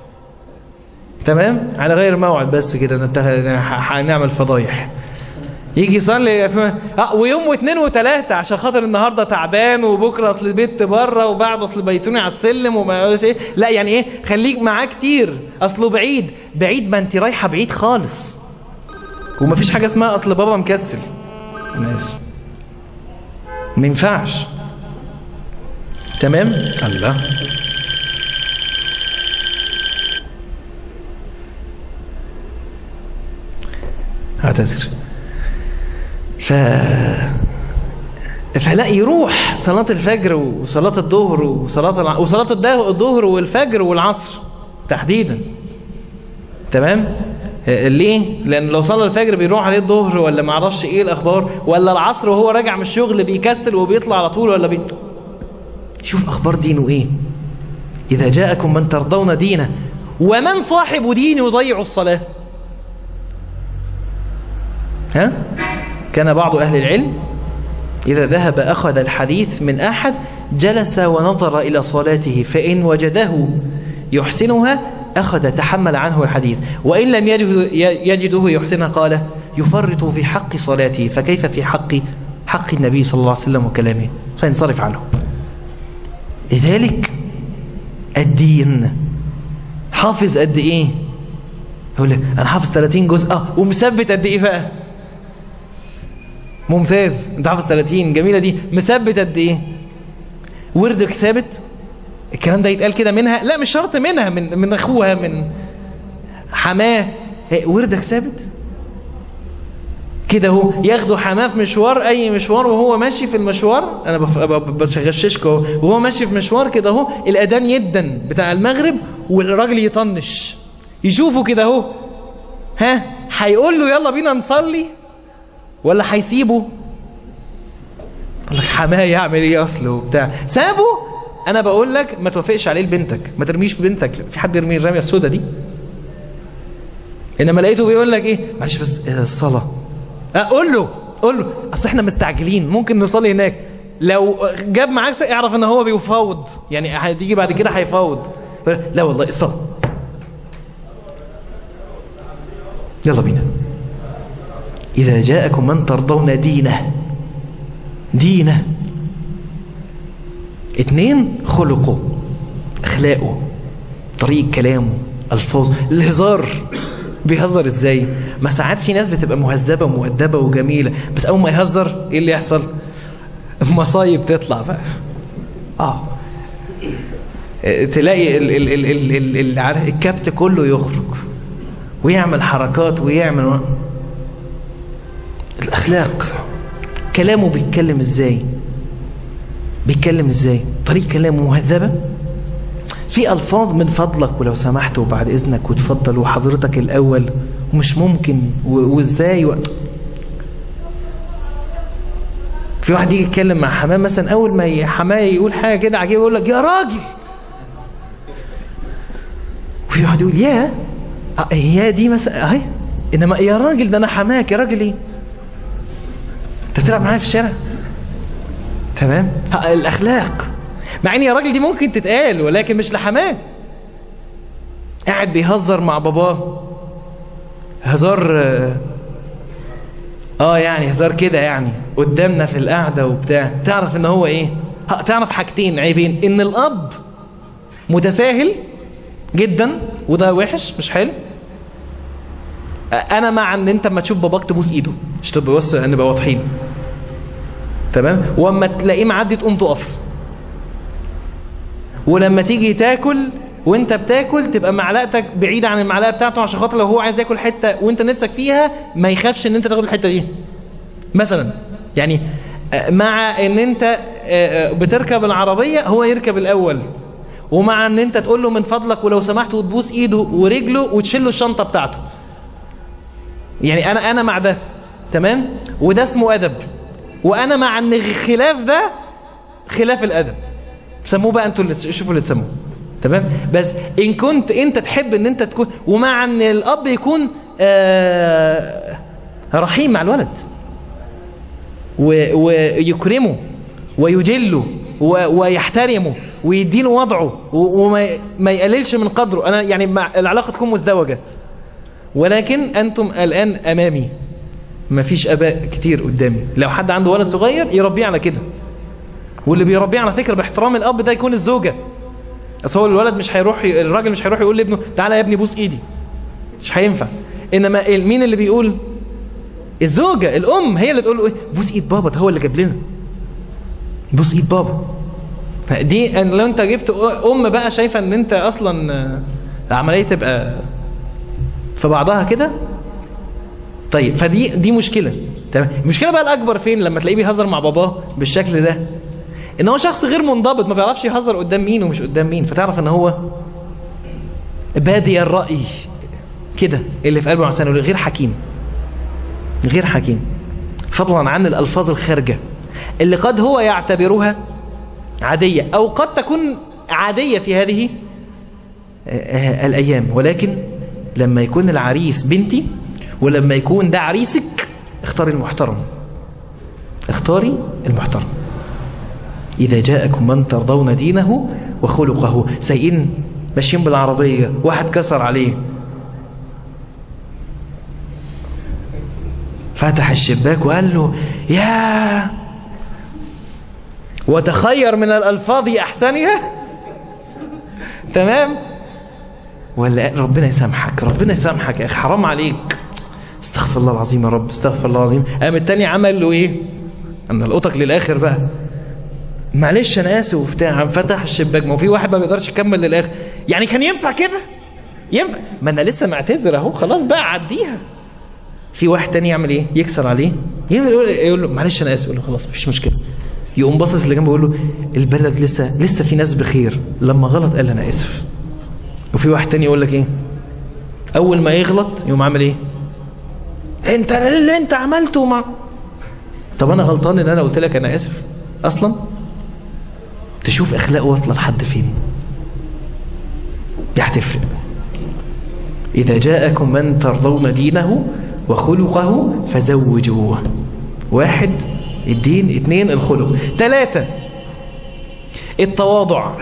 تمام؟ على غير موعد بس كده هنعمل فضايح. يجي يصلي ويوم واثنين وثلاثة عشان خاطر النهاردة تعبان، وبكرة اصل البيت بره، وبعد اصل بيتوني على السلم وما ايه. لا يعني ايه، خليك معاه كتير، اصله بعيد ما انت رايحة بعيد خالص، ومفيش حاجة اسمها اصل بابا مكسل. الناس ما ينفعش، تمام؟ الله اعتذر. فلا يروح صلاة الفجر وصلاة الظهر وصلاة الظهر والفجر والعصر تحديدا، تمام؟ ليه؟ لأن لو صلى الفجر بيروح عليه الظهر ولا ما عرفش ايه الأخبار، ولا العصر وهو راجع من الشغل بيكسل وبيطلع على طول، ولا شوف أخبار دينه ايه. إذا جاءكم من ترضون دينه ومن صاحب دين يضيع الصلاة. كان بعض أهل العلم إذا ذهب أخذ الحديث من أحد جلس ونظر إلى صلاته فإن وجده يحسنها أخذ تحمل عنه الحديث، وإن لم يجده يحسنها قال يفرط في حق صلاته فكيف في حق النبي صلى الله عليه وسلم وكلامه، فينصرف عنه. لذلك الدين حافظ قد إيه؟ يقول لك أنا حافظ 30 جزء ومثبت قد إيه بقى؟ ممتاز، أنت حافظ 30 جميلة دي، مثبت قد إيه؟ وردك ثابت؟ الكلام ده يتقال كده منها؟ لا مش شرط منها، من أخوها، من حماه. وردك ثابت؟ كده هو ياخدوا حماه في مشوار، أي مشوار، وهو ماشي في المشوار، أنا بشغششكم، وهو ماشي في مشوار كده هو الأذان يدن بتاع المغرب والراجل يطنش، يشوفوا كده هو هيقول له يلا بينا نصلي ولا هيسيبه؟ يقول لك حماه يعمل ايه اصله وبتاع، سابه. انا بقول لك ما توافقش عليه لبنتك، ما ترميش بنتك، في حد يرمي الرميه السوداء دي؟ انما لقيته بيقول لك ايه، معلش بس الصلاه، قول له اصل احنا مستعجلين ممكن نصلي هناك. لو جاب معاك اعرف ان هو بيفاوض، يعني هتيجي بعد كده هيفاوض. لا والله الصلاه، يلا بينا. إذا جاءكم من ترضون دينه 2 خلقه، أخلاقه، طريقة كلامه، ألفاظ، الهزار، بيهزر إزاي؟ ما ساعات في ناس بتبقى مهذبة ومؤدبة وجميلة، بس أول ما يهزر إيه اللي يحصل؟ مصايب تطلع بقى. تلاقي الكبت كله يخرج ويعمل حركات ويعمل الأخلاق. كلامه بيتكلم ازاي؟ طريقة كلامه مهذبة، في ألفاظ من فضلك ولو سمحت وبعد إذنك وتفضل وحضرتك الأول ومش ممكن وازاي في واحد يجي يتكلم مع حماه مثلا، أول ما حماه يقول حاجة كده عجيبة يقول لك يا راجل، وفي واحد يقول يا دي مثلا اهي، انما يا راجل ده انا حماك، يا راجل ايه؟ انت بتلعب معايا في الشارع؟ تمام. الاخلاق، مع ان يا راجل دي ممكن تتقال ولكن مش لحماه. قاعد بيهزر مع باباه هزار يعني هزار كده يعني قدامنا في القعده وبتاع، تعرف ان هو ايه؟ تعرف حاجتين عيبين، ان الاب متساهل جدا وده وحش مش حلو. انا مع ان انت اما تشوف باباك تبوس ايده، مش تبقى بس نبقى واضحين، تمام؟ واما تلاقيه معدي تقوم تقف، ولما تيجي تاكل وانت بتاكل تبقى معلقتك بعيدة عن المعلقة بتاعته، عشان خاطر لو هو عايز ياكل حتة وانت نفسك فيها ما يخافش ان انت تاخد الحتة دي مثلا. يعني مع ان انت بتركب العربية هو يركب الاول، ومع ان انت تقول له من فضلك ولو سمحت وتبوس ايده ورجله وتشيل له الشنطة بتاعته. يعني انا مع ده، تمام؟ وده اسمه ادب. وانا مع ان الخلاف ده خلاف الادب، سموه بقى انتوا اللي شوفوا اللي تسموه، تمام؟ بس ان كنت انت تحب ان انت تكون، ومع ان الاب يكون رحيم مع الولد ويكرمه ويجله ويحترمه ويديله وضعه وما يقللش من قدره. انا يعني مع العلاقة تكون مزدوجة، ولكن انتم الان امامي، ما فيش اباء كتير قدامي. لو حد عنده ولد صغير يربيه على كده، واللي بيربيه على فكرة باحترام الاب ده يكون الزوجة. اصل هو الولد مش هيروح، الراجل مش هيروح يقول لابنه تعالى يا ابني بوس ايدي، مش هينفع. انما مين اللي بيقول؟ الزوجة، الام هي اللي تقول له ايه؟ بوس ايد بابا، ده هو اللي جاب لنا، بوس ايد بابا. فدي لو انت جبت ام بقى شايفة ان انت اصلا العملية تبقى في بعضها كده، طيب فدي مشكلة. تمام. المشكلة بقى الاكبر فين؟ لما تلاقيه بيهزر مع باباه بالشكل ده، ان هو شخص غير منضبط، ما بيعرفش يهزر قدام مين ومش قدام مين، فتعرف ان هو بادي الرأي كده اللي في قلبه عسانه، غير حكيم، غير حكيم. فضلا عن الألفاظ الخارجة اللي قد هو يعتبرها عادية أو قد تكون عادية في هذه الأيام، ولكن لما يكون العريس بنتي ولما يكون ده عريسك اختار المحترم. اختاري المحترم. إذا جاءكم من ترضون دينه وخلقه. سايقين ماشيين بالعربية، واحد كسر عليه، فتح الشباك وقال له يا، وتخير من الألفاظ أحسنها. تمام؟ ولا ربنا يسامحك، ربنا يسامحك يا أخي، حرام عليك، استغفر الله العظيم يا رب، استغفر الله العظيم. قام التاني عمل له ايه؟ أنا القطك للآخر بقى، معلش أنا آسف وبتاع، فتح الشباك. ما هو في واحد ما بيقدرش يكمل للآخر، يعني كان ينفع كده؟ ينفع؟ ما أنا لسه معتذر أهو، خلاص بقى عديها. في واحد تاني يعمل ايه؟ يكسر عليه، يقول له معلش أنا آسف، يقول له خلاص مفيش مشكلة. يقوم باصص اللي جنبه يقول له البلد لسه في ناس بخير، لما غلط قال أنا آسف. وفي واحد تاني يقول لك ايه؟ أول ما يغلط يقوم عامل ايه؟ انت اللي انت عملته ما. طب انا غلطان ان انا قلت لك انا اسف اصلا؟ تشوف اخلاقه واصله لحد فين، دي هتفرق. اذا جاءكم من ترضون دينه وخلقه فزوجوه. 1 الدين، 2 الخلق، 3 التواضع.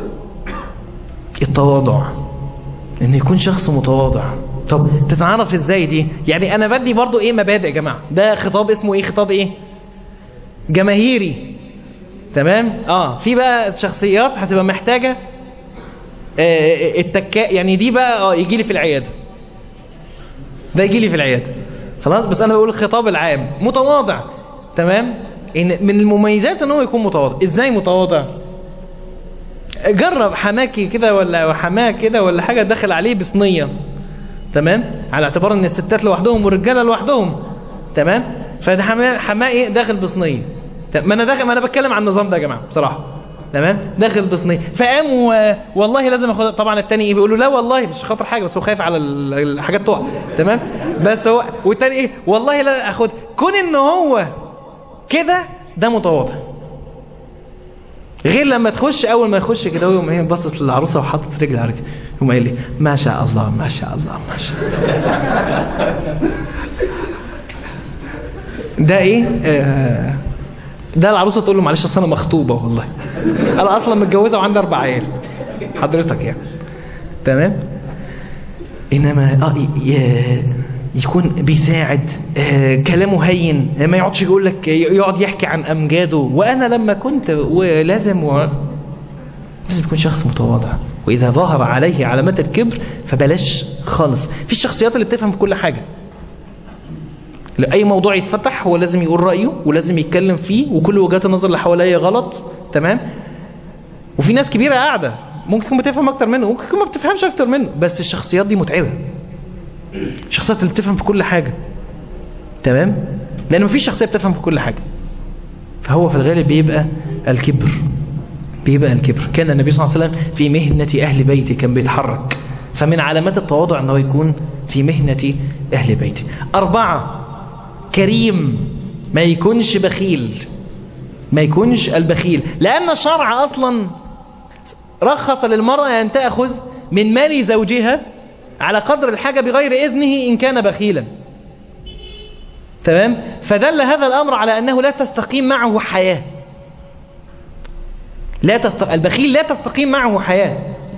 التواضع ان يكون شخص متواضع. طب تتعرف ازاي دي؟ يعني انا بدي برضو ايه مبادئ يا جماعه. ده خطاب اسمه ايه؟ خطاب ايه؟ جماهيري. تمام؟ في بقى شخصيات هتبقى محتاجه التكاء، يعني دي بقى يجي لي في العياده، ده يجي لي في العياده خلاص. بس انا بقول الخطاب العام متواضع. تمام؟ ان من المميزات ان هو يكون متواضع. ازاي متواضع؟ جرب حماكي كده ولا حماه كده ولا حاجه داخل عليه بصينيه، تمام، على اعتبار ان الستات لوحدهم والرجاله لوحدهم، تمام، فده حماه ايه؟ داخل بصينيه. ما انا بتكلم عن النظام ده يا جماعه بصراحه، تمام، داخل بصينيه. فقام والله لازم اخد. طبعا التاني ايه؟ بيقول له لا والله مش خاطر حاجه، بس هو خايف على الحاجات تقع، تمام، بس هو والتاني ايه؟ والله لا اخد. كون ان هو كده ده متواضع. غير لما تخش، اول ما يخش كده يقوم ايه؟ باصص للعروسه وحاطط رجل على رجل، يقوم قايل لي ما شاء الله ما شاء الله ما شاء الله. ده ايه؟ ده العروسه تقول له معلش اصل انا مخطوبه والله، انا اصلا متجوزه وعندي 4 عيال حضرتك يعني، تمام. انما يكون بيساعد، كلامه هين، ما يقعدش يقول لك، يقعد يحكي عن امجاده وانا لما كنت ولازم لازم تكون شخص متواضع. واذا ظهر عليه علامات الكبر فبلاش خالص. في الشخصيات اللي بتفهم في كل حاجه، اي موضوع يتفتح هو لازم يقول رايه ولازم يتكلم فيه، وكل وجهات النظر اللي حواليه غلط، تمام. وفي ناس كبيره قاعده ممكن تكون بتفهم اكتر منه، ممكن تكون ما بتفهمش اكتر منه، بس الشخصيات دي متعبه. الشخصيات اللي بتفهم في كل حاجه، تمام، لان مفيش شخصيه بتفهم في كل حاجه، فهو في الغالب بيبقى الكبر. كان النبي صلى الله عليه وسلم في مهنه اهل بيته، كان بيتحرك، فمن علامات التواضع انه يكون في مهنه اهل بيته. 4 كريم، ما يكونش بخيل، ما يكونش البخيل، لأن الشرع أصلا رخص للمرأة أن تأخذ من مال زوجها على قدر الحاجة بغير إذنه إن كان بخيلا، تمام. فدل هذا الأمر على أنه لا تستقيم معه حياة، البخيل لا تستقيم معه حياة،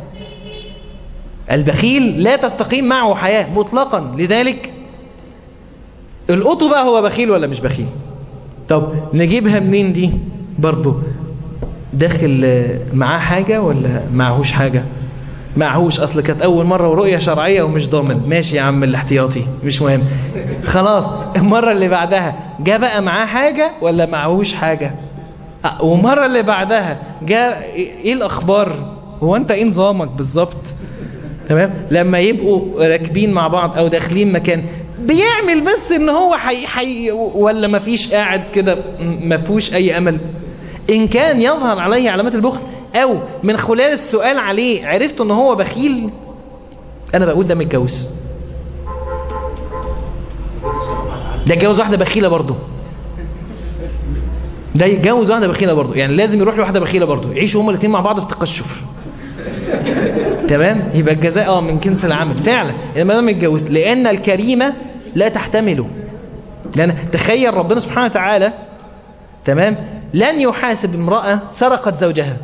البخيل لا تستقيم معه حياة مطلقا. لذلك القطو بقى هو بخيل ولا مش بخيل؟ طب نجيبها منين دي؟ برضو داخل معاه حاجة ولا معهوش حاجة؟ معهوش، اصل كانت اول مرة ورؤية شرعية ومش ضامن، ماشي يا عم الاحتياطي مش مهم، خلاص. المرة اللي بعدها جاء بقى معاه حاجة ولا معهوش حاجة؟ ومرة اللي بعدها جاء ايه الاخبار؟ هو انت ايه نظامك بالظبط؟ تمام. لما يبقوا راكبين مع بعض او داخلين مكان، بيعمل بس ان هو ولا مفيش، قاعد كده مفيهوش اي امل. ان كان يظهر عليه علامات البخل او من خلال السؤال عليه عرفت ان هو بخيل، انا بقول ده متجوز، ده يتجوز واحده بخيله برضه، ده يتجوز واحده بخيله برضه، يعني لازم يروح لواحده بخيله برضه، يعيشوا هما الاثنين مع بعض في تقشف، تمام. يبقى الجزاء من جنس العمل فعلا لما دام يتجوز، لان الكريمه لا تحتمله. لان تخيل ربنا سبحانه وتعالى تمام، لن يحاسب امرأة سرقت زوجها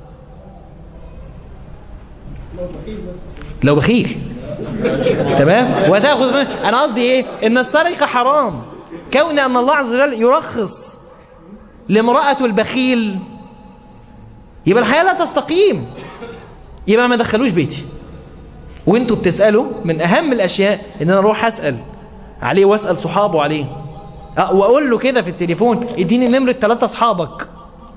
لو بخيل. تمام، وتاخذ انا قصدي ايه؟ ان السرقة حرام، كون ان الله عز وجل يرخص لامرأة البخيل يبقى الحياة لا تستقيم، يبقى ما دخلوش بيتي. وانتوا بتسألوا من اهم الاشياء ان انا اروح اسأل عليه واسأل صحابه عليه، واقول له كده في التليفون اديني نمرة 3 اصحابك،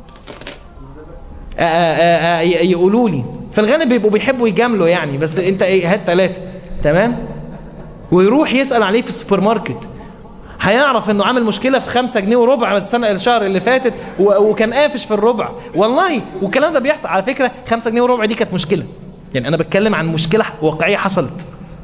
يقولوا لي في الغالب بيبقوا بيحبوا يجاملوا يعني، بس انت ايه، هات 3. تمام، ويروح يسأل عليه في السوبر ماركت، هيعرف انه عامل مشكلة في 5 جنيه وربع الشهر اللي فاتت وكان قافش في الربع والله. والكلام ده بيحصل على فكرة. 5 جنيه وربع دي كانت مشكلة، يعني انا بتكلم عن مشكلة واقعية حصلت.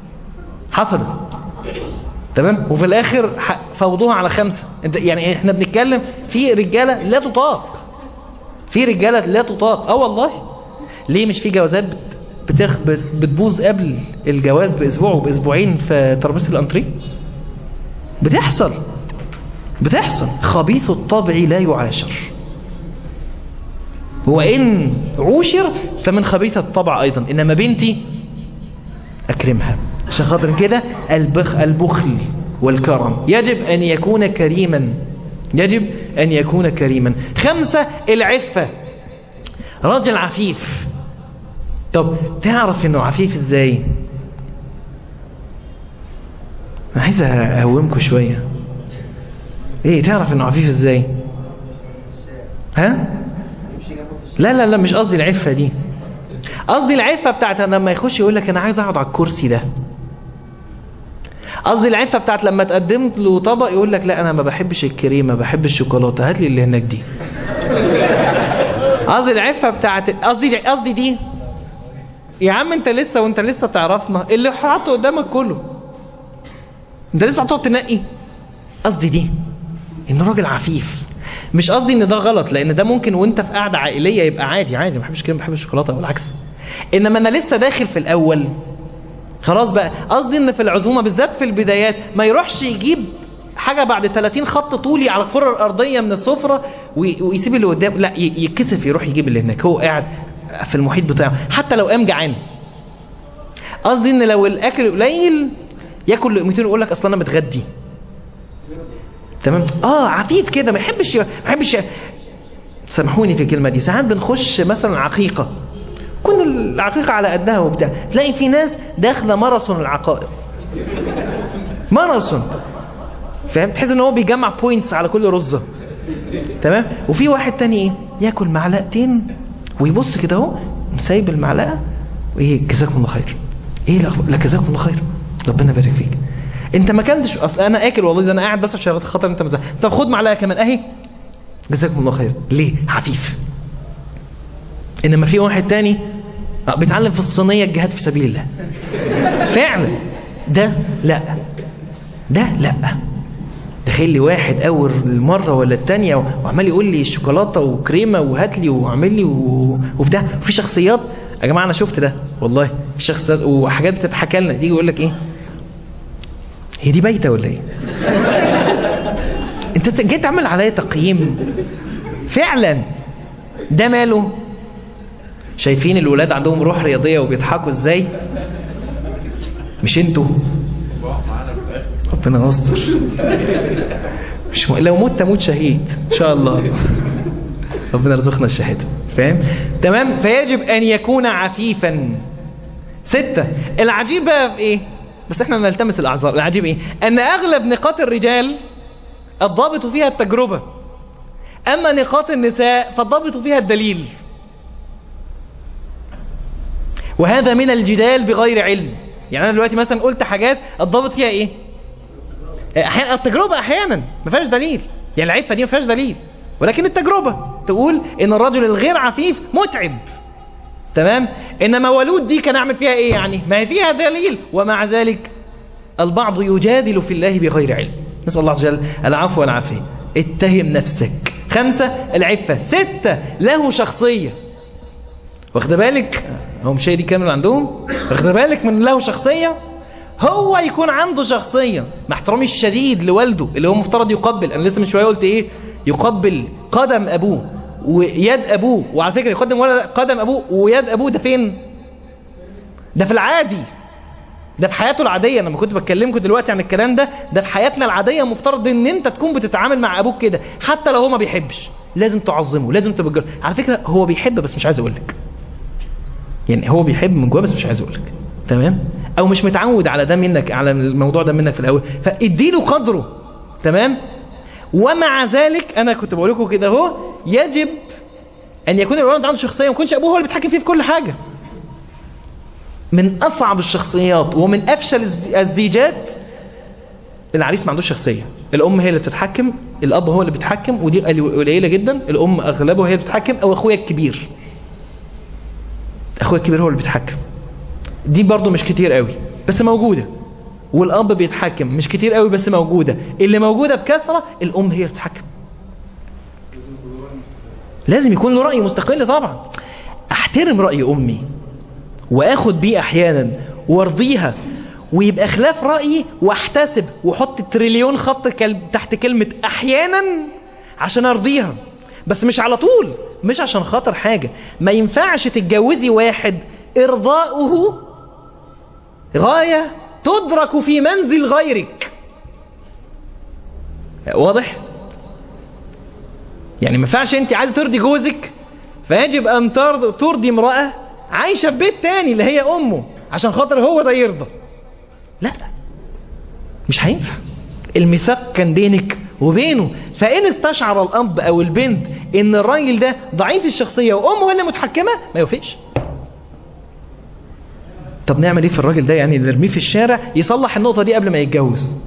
تمام، وفي الاخر فوضوها على 5. يعني احنا بنتكلم في رجالة لا تطاق، في رجالة لا تطاق. والله ليه مش في جوازات بتبوظ قبل الجواز باسبوع وباسبوعين في ترابيزة الانتريه؟ بتحصل. خبيث الطبع لا يعاشر، وإن عوشر فمن خبيث الطبع أيضا. إنما بنتي أكرمها. عشان خاطر كده البخل والكرم يجب أن يكون كريما. 5 العفة. راجل عفيف. طب تعرف إنه عفيف إزاي؟ أنا عايز أهومكم شوية. إيه تعرف إنه عفيف إزاي؟ ها؟ لا مش قصدي العفة دي، قصدي العفة بتاعت لما يخش يقول لك أنا عايز أقعد على الكرسي ده. قصدي العفة بتاعت لما تقدمت له طبق يقول لك لا أنا ما بحبش الكريمة، بحب الشوكولاتة، هات لي اللي هناك دي. قصدي العفة بتاعت قصدي دي. يا عم انت لسه تعرفنا اللي حاطه قدامك كله، انت لسه هتقعد تنقي. قصدي دي ان راجل عفيف. مش قصدي ان ده غلط، لان ده ممكن وانت في قاعده عائليه يبقى عادي ما بحبش كده، ما بحبش الشوكولاته او العكس. انما انا لسه داخل في الاول خلاص بقى. قصدي ان في العزومه بالذات في البدايات ما يروحش يجيب حاجه بعد 30 خط طولي على الكره الارضيه من السفره ويسيب اللي قدام. لا، يتكسف يروح يجيب اللي هناك، هو قاعد في المحيط بتاعه حتى لو قام جعان. قصدي ان لو الاكل قليل ياكل لقمتين ويقول لك اصل انا متغدي. تمام، عفيف كده، ما يحبش. سامحوني في الكلمه دي. ساعات بنخش مثلا عقيقه، كل العقيقه على قدها وبتاع، تلاقي في ناس داخله ماراثون العقائق، ماراثون، فاهم؟ تحس ان هو بيجمع بوينتس على كل رزه. تمام، وفي واحد تاني ايه، ياكل معلقتين ويبص كده اهو سايب المعلقه وايه، جزاكم الله خير. ايه لا جزاكم الله خير، ربنا يبارك فيك. انت ما كلتش، اصل انا اكل والله، ده انا قاعد بس عشان خاطر انت مزاح. طب خد معلقه كمان اهي، جزاكم الله خير. ليه؟ عفيف. انما في واحد تاني بيتعلم في الصينيه الجهاد في سبيل الله فعلا. ده لا تخيل لي واحد اول المره ولا الثانيه وعمال يقول لي الشوكولاته وكريمه وهات لي واعمل لي وبتاع. في شخصيات يا جماعه انا شفت ده والله، في شخصيات وحاجات بتتحكى لنا، تيجي يقول لك ايه، هي دي بايته ولا ايه؟ انت جيت تعمل عليا تقييم فعلا. ده ماله؟ شايفين الولاد عندهم روح رياضيه وبيضحكوا ازاي؟ مش انتوا؟ ربنا يستر. مش لو مت موت شهيد ان شاء الله. ربنا يرزقنا الشهاده، فاهم؟ تمام. فيجب ان يكون عفيفا. 6 العجيب بقى في ايه؟ بس احنا نلتمس الاعذار. العجيب ايه؟ ان اغلب نقاط الرجال الضابط فيها التجربه، اما نقاط النساء فالضابط فيها الدليل. وهذا من الجدال بغير علم. يعني انا دلوقتي مثلا قلت حاجات الضابط فيها ايه؟ احيانا التجربه، احيانا ما فيهاش دليل. يعني العفه دي ما فيهاش دليل، ولكن التجربه تقول ان الرجل الغير عفيف متعب. تمام. انما ولود دي كان اعمل فيها ايه يعني؟ ما هي فيها دليل. ومع ذلك البعض يجادل في الله بغير علم. نسأل الله عز وجل العفو والعافية. اتهم نفسك. 5 العفة. 6 له شخصية. واخد بالك؟ هو مش هي دي كامل عندهم؟ واخد بالك من له شخصية؟ هو يكون عنده شخصية، مع احترامي الشديد لوالده اللي هو مفترض يقبل. انا لسه من شوية قلت ايه؟ يقبل قدم أبوه ويد أبوه، وعلى فكرة يقدم ولا قدم أبوه ويد أبوه، ده فين؟ ده في العادي، ده في حياته العادية. لما كنت بتكلمكم دلوقتي عن الكلام ده في حياتنا العادية مفترض ان انت تكون بتتعامل مع ابوك كده، حتى لو هو ما بيحبش لازم تعظمه، لازم تبجله. على فكرة هو بيحب بس مش عايز اقولك، يعني هو بيحب من جواه بس مش عايز اقولك، تمام؟ او مش متعود على ده منك، على الموضوع ده منك في الاول، فاديله قدره، تمام؟ ومع ذلك انا كنت بقول لكم كده اهو، يجب ان يكون الولد عنده شخصية، ما يكونش ابوه هو اللي بيتحكم فيه في كل حاجة. من أصعب الشخصيات ومن أفشل الزيجات العريس ما عندوش شخصية، الأم هي اللي بتتحكم، الأب هو اللي بيتحكم، ودي قليلة جدا، الأم أغلبه هي اللي بتتحكم، أو أخويا الكبير، أخويا الكبير هو اللي بيتحكم، دي برضو مش كتير قوي بس موجودة. والأب بيتحكم مش كتير قوي بس موجودة. اللي موجودة بكثرة الأم هي اللي بتتحكم. لازم يكون له رأي مستقل طبعا. أحترم رأي أمي واخد بيه احيانا وارضيها، ويبقى خلاف رأيي واحتسب واحط تريليون خط تحت كلمة احيانا عشان ارضيها، بس مش على طول، مش عشان خاطر حاجة. ما ينفعش تتجوزي واحد ارضاؤه غاية تدرك في منزل غيرك. واضح؟ يعني ما ينفعش انت عايزة ترضي جوزك فيجب ان ترضي امرأة عايشة في بيت تاني اللي هي امه عشان خاطر هو ده يرضى. لا، مش هينفع. الميثاق كان بينك وبينه، فإن استشعر الأب أو البنت إن الراجل ده ضعيف الشخصية وأمه اللي متحكمة ما يوافقش. طب نعمل إيه في الراجل ده؟ يعني نرميه في الشارع يصلح النقطة دي قبل ما يتجوز.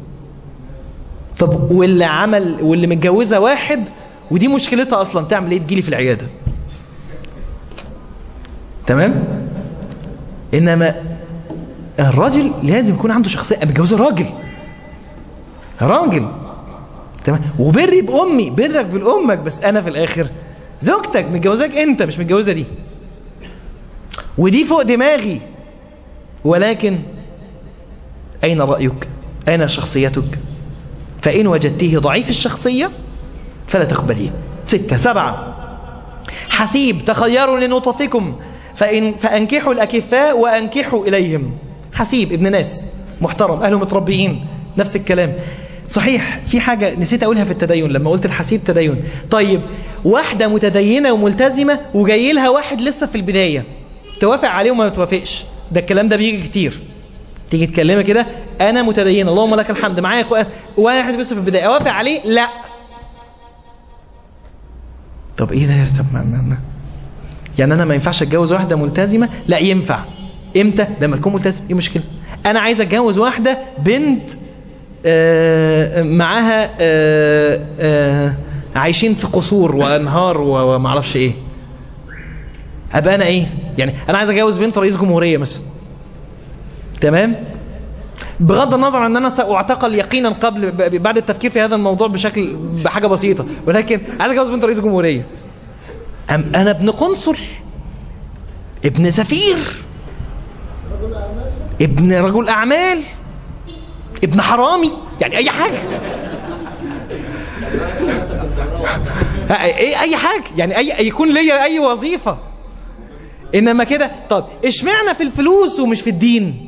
طب واللي متجوزة واحد ودي مشكلتها أصلا، تعمل إيه؟ تجيلي في العيادة. تمام؟ إنما الراجل لازم يكون عنده شخصية. أنا متجوزة راجل تمام، وبري بأمي، برك بالأمك، بس أنا في الآخر زوجتك، متجوزاك أنت مش متجوزة دي، ودي فوق دماغي. ولكن أين رأيك؟ أين شخصيتك؟ فإن وجدتيه ضعيف الشخصية فلا تقبليه. 6 7 حسيب تخيروا لنطفكم فأنكحوا الأكفاء وأنكحوا إليهم. حسيب ابن ناس محترم، أهله متربيين، نفس الكلام. صحيح في حاجة نسيت أقولها في التدين لما قلت الحسيب تدين. طيب واحدة متدينة وملتزمة وجاي لها واحد لسه في البداية، توافق عليه وما توافقش؟ ده الكلام ده بيجي كتير. تيجي تكلمه كده، أنا متدينة اللهم لك الحمد، معايا واحد لسه في البداية، أوافق عليه؟ لا. طب إيه ده؟ طب يعني أنا ما ينفعش أتجوز واحدة ملتزمة؟ لا ينفع. إمتى؟ لما تكون ملتزم. إيه مشكلة؟ أنا عايز أتجوز واحدة بنت معاها عايشين في قصور وأنهار ومعرفش إيه. أبقى أنا إيه؟ يعني أنا عايز أتجوز بنت رئيس جمهورية مثلا، تمام؟ بغض النظر عن أن أنا سأعتقل يقينا بعد التفكير في هذا الموضوع بحاجة بسيطة، ولكن عايز أتجوز بنت رئيس جمهورية. أنا ابن قنصل، ابن سفير، ابن رجل أعمال، ابن حرامي، يعني أي حاجة. أي حاجة، يعني يكون ليا أي وظيفة. إنما كده طب اشمعنى في الفلوس ومش في الدين؟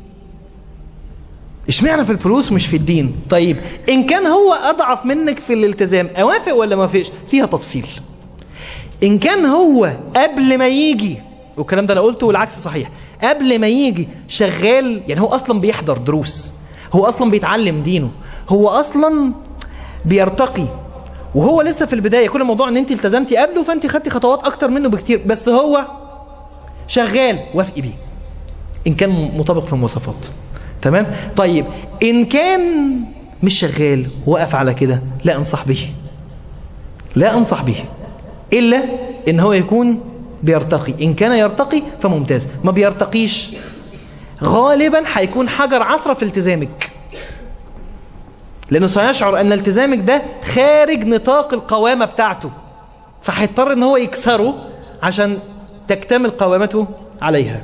اشمعنى في الفلوس ومش في الدين؟ طيب إن كان هو أضعف منك في الالتزام أوافق ولا ما فيش؟ فيها تفصيل. إن كان هو قبل ما يجي، والكلام ده أنا قلته والعكس صحيح، قبل ما يجي شغال، يعني هو أصلا بيحضر دروس، هو أصلا بيتعلم دينه، هو أصلا بيرتقي، وهو لسه في البداية. كل الموضوع ان انت التزمتي قبله فانت خدتي خطوات اكتر منه بكتير، بس هو شغال، وافقي بيه ان كان مطابق في المواصفات. تمام؟ طيب ان كان مش شغال وقف على كده، لا انصح به، لا انصح به الا ان هو يكون بيرتقي. ان كان يرتقي فممتاز، ما بيرتقيش غالبا هيكون حجر عثرة في التزامك، لأنه سيشعر أن التزامك ده خارج نطاق القوامة بتاعته، فهيضطر أن هو يكسره عشان تكتمل قوامته عليها.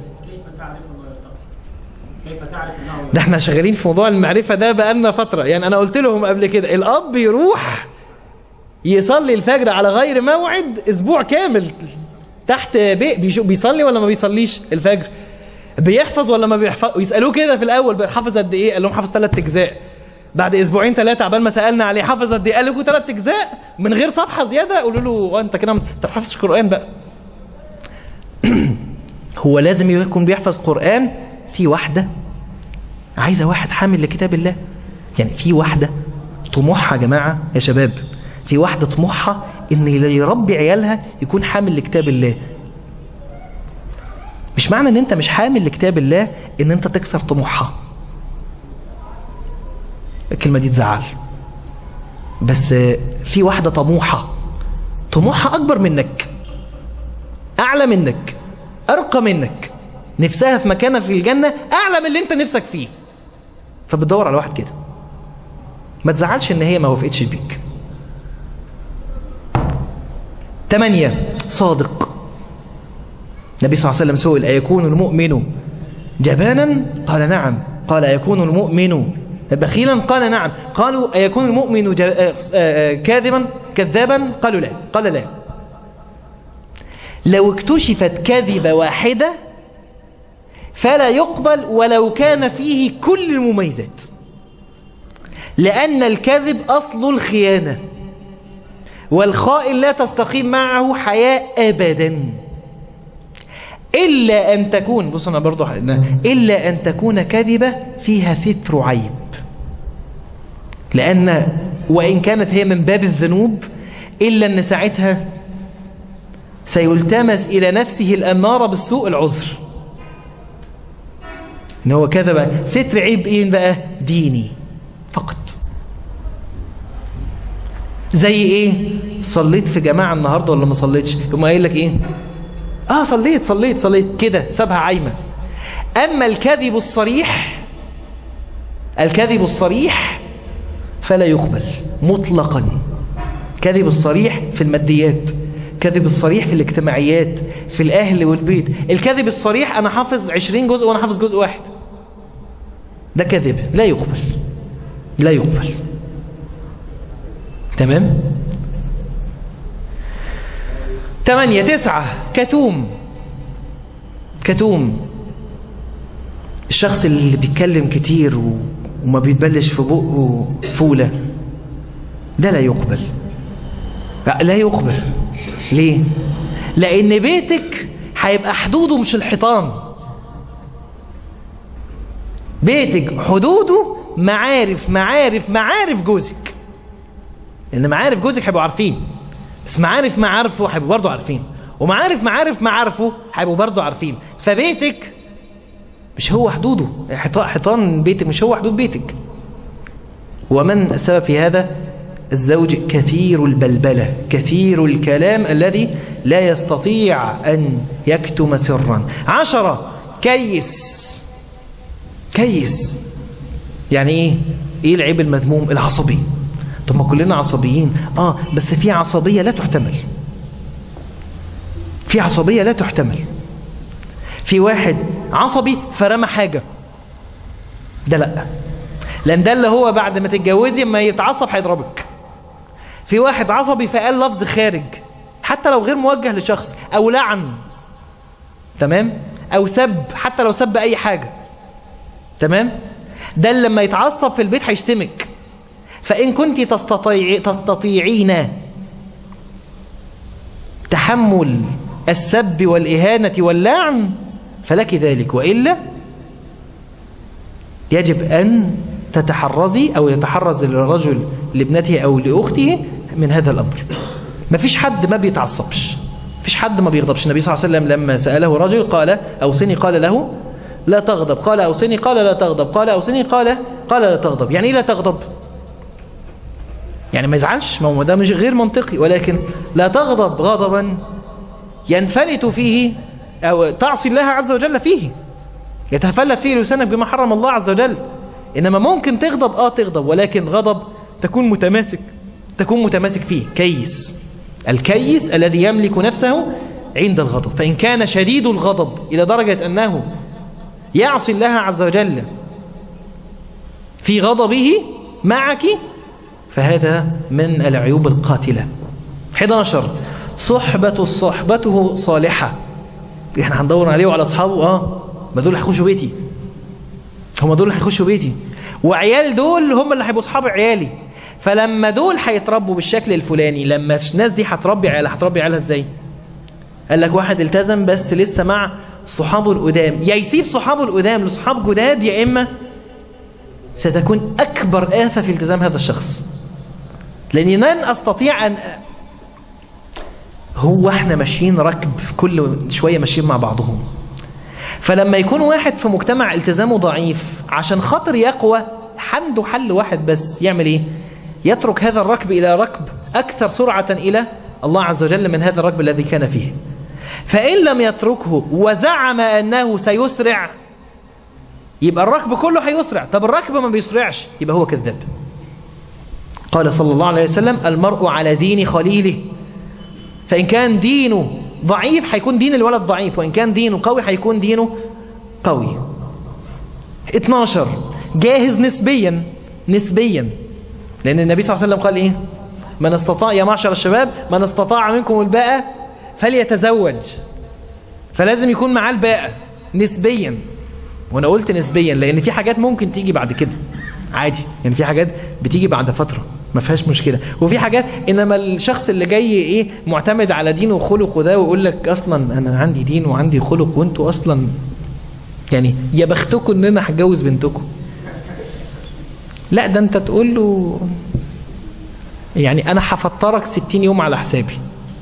كيف تعرف أنه؟ ده احنا شغالين في موضوع المعرفة ده بقالنا فترة. يعني أنا قلت لهم قبل كده، الأب يروح يصلي الفجر على غير موعد اسبوع كامل تحت بيصلي ولا ما بيصليش الفجر، بيحفظ ولا ما بيحفظ، ويسألوه كده في الاول حافظ قد ايه، قال لهم حافظ 3 اجزاء. بعد اسبوعين 3 عبال ما سألنا عليه حافظ قد ايه، قال لكم 3 اجزاء من غير صفحة زيادة. قولوا له انت كده انت حافظ القرآن بقى. هو لازم يكون بيحفظ قرآن. في واحدة عايزة واحد حامل لكتاب الله، يعني في واحدة طموحها يا جماعة يا شباب، في واحدة طموحها ان يربي عيالها يكون حامل لكتاب الله. مش معنى ان انت مش حامل لكتاب الله ان انت تكسر طموحها، الكلمة دي تزعل، بس في واحدة طموحها اكبر منك، اعلى منك، ارقى منك، نفسها في مكانها في الجنة اعلى من اللي انت نفسك فيه، فبتدور على واحد كده. ما تزعلش ان هي ما وافقتش بيك. 8 صادق. النبي صلى الله عليه وسلم سئل أيكون المؤمن جبانا؟ قال نعم. قال أيكون المؤمن بخيلا؟ قال نعم. قالوا أيكون المؤمن كذابا؟ قالوا لا. قال لا. لو اكتشفت كذبة واحدة فلا يقبل ولو كان فيه كل المميزات، لأن الكذب أصل الخيانة، والخائن لا تستقيم معه حياة أبدا، إلا أن تكون، بصوا أنا برضو إلا أن تكون كذبة فيها ستر عيب، لأن وإن كانت هي من باب الذنوب إلا أن ساعتها سيلتمس إلى نفسه الأمارة بالسوء العذر إن هو كذب. ستر عيب إيه بقى؟ ديني فقط. زي إيه؟ صليت في جماعة النهاردة ولا ما صليتش؟ يقوم قايل لك إيه؟ صليت كده، سابها عايمة. أما الكذب الصريح فلا يقبل مطلقا. كذب الصريح في الماديات، كذب الصريح في الاجتماعيات، في الأهل والبيت. الكذب الصريح أنا حافظ 20 جزء وأنا حافظ جزء واحد، ده كذب لا يقبل. تمام. 8 9 كتوم. الشخص اللي بيتكلم كتير وما بيتبلش في بقه فولة، ده لا يقبل. ليه؟ لأن بيتك هيبقى حدوده مش الحيطان. بيتك حدوده معارف جوزك، لأن معارف جوزك هيبقوا عارفين، بس معارفه هيبقوا برضو عارفين، معارفه هيبقوا برضو عارفين. فبيتك مش هو حدوده، حيطان بيتك مش هو حدود بيتك. ومن السبب في هذا؟ الزوج كثير البلبلة، كثير الكلام الذي لا يستطيع أن يكتم سرا. 10 كيس. يعني ايه العيب المذموم؟ العصبي. طب ما كلنا عصبيين، بس في عصبية لا تحتمل. في واحد عصبي فرمى حاجة، ده لا، لأن ده اللي هو بعد ما تتجوزي ما يتعصب هيضربك. في واحد عصبي فقال لفظ خارج حتى لو غير موجه لشخص، أو لعن، تمام، أو سب، حتى لو سب أي حاجة، تمام، ده اللي لما يتعصب في البيت هيشتمك. فإن كنت تستطيعين تحمل السب والإهانة واللعن فلك ذلك، وإلا يجب أن تتحرزي أو يتحرز الرجل لابنته أو لأخته من هذا الأمر. مفيش حد ما بيتعصبش، مفيش حد ما بيغضبش. النبي صلى الله عليه وسلم لما سأله رجل قال أوصني، قال له لا تغضب، قال أوصني، قال لا تغضب، قال أوصني، قال لا تغضب. يعني إيه لا تغضب؟ يعني ما يزعلش، ما هو ده مش غير منطقي، ولكن لا تغضب غضبا ينفلت فيه أو تعصي الله عز وجل فيه، يتفلت فيه لسانك بما حرم الله عز وجل. إنما ممكن تغضب، تغضب، ولكن غضب تكون متماسك فيه. الكيس الذي يملك نفسه عند الغضب. فإن كان شديد الغضب إلى درجة أنه يعصي الله عز وجل في غضبه معك، فهذا من العيوب القاتلة. 11 صحبته صالحة. احنا هندور عليه وعلى اصحابه، ما دول هيخشوا بيتي، هم دول اللي هيخشوا بيتي، وعيال دول هم اللي هيبقوا اصحاب عيالي. فلما دول هيتربوا بالشكل الفلاني، لما الناس دي هتربي عيالها ازاي؟ قال لك واحد التزم بس لسه مع صحابه القدام، يا يسيب صحابه القدام لصحاب جداد، يا اما ستكون اكبر آفة في التزام هذا الشخص. لاني لن استطيع ان هو احنا ماشيين ركب كل شوية ماشيين مع بعضهم. فلما يكون واحد في مجتمع التزامه ضعيف، عشان خاطر يقوى عنده حل واحد بس، يعمل ايه؟ يترك هذا الركب الى ركب اكثر سرعة الى الله عز وجل من هذا الركب الذي كان فيه. فإن لم يتركه وزعم أنه سيسرع، يبقى الركب كله هيسرع. طب الركب ما بيسرعش، يبقى هو كذاب. قال صلى الله عليه وسلم: المرء على دين خليله، فإن كان دينه ضعيف هيكون دين الولد ضعيف، وإن كان دينه قوي هيكون دينه قوي. 12 جاهز نسبيا، لأن النبي صلى الله عليه وسلم قال إيه؟ من استطاع، يا معشر الشباب، من استطاع منكم الباءة فليتزوج. فلازم يكون معاه الباءة نسبيا. وانا قلت نسبيا لان في حاجات ممكن تيجي بعد كده عادي، يعني في حاجات بتيجي بعد فترة ما فيهاش مشكلة، وفي حاجات انما الشخص اللي جاي ايه معتمد على دينه وخلقه ده ويقول لك اصلا انا عندي دين وعندي خلق وانتوا اصلا يعني يا بختكم ان انا هتجوز بنتكم. لا، ده انت تقول له يعني انا هفطرك 60 يوم على حسابي،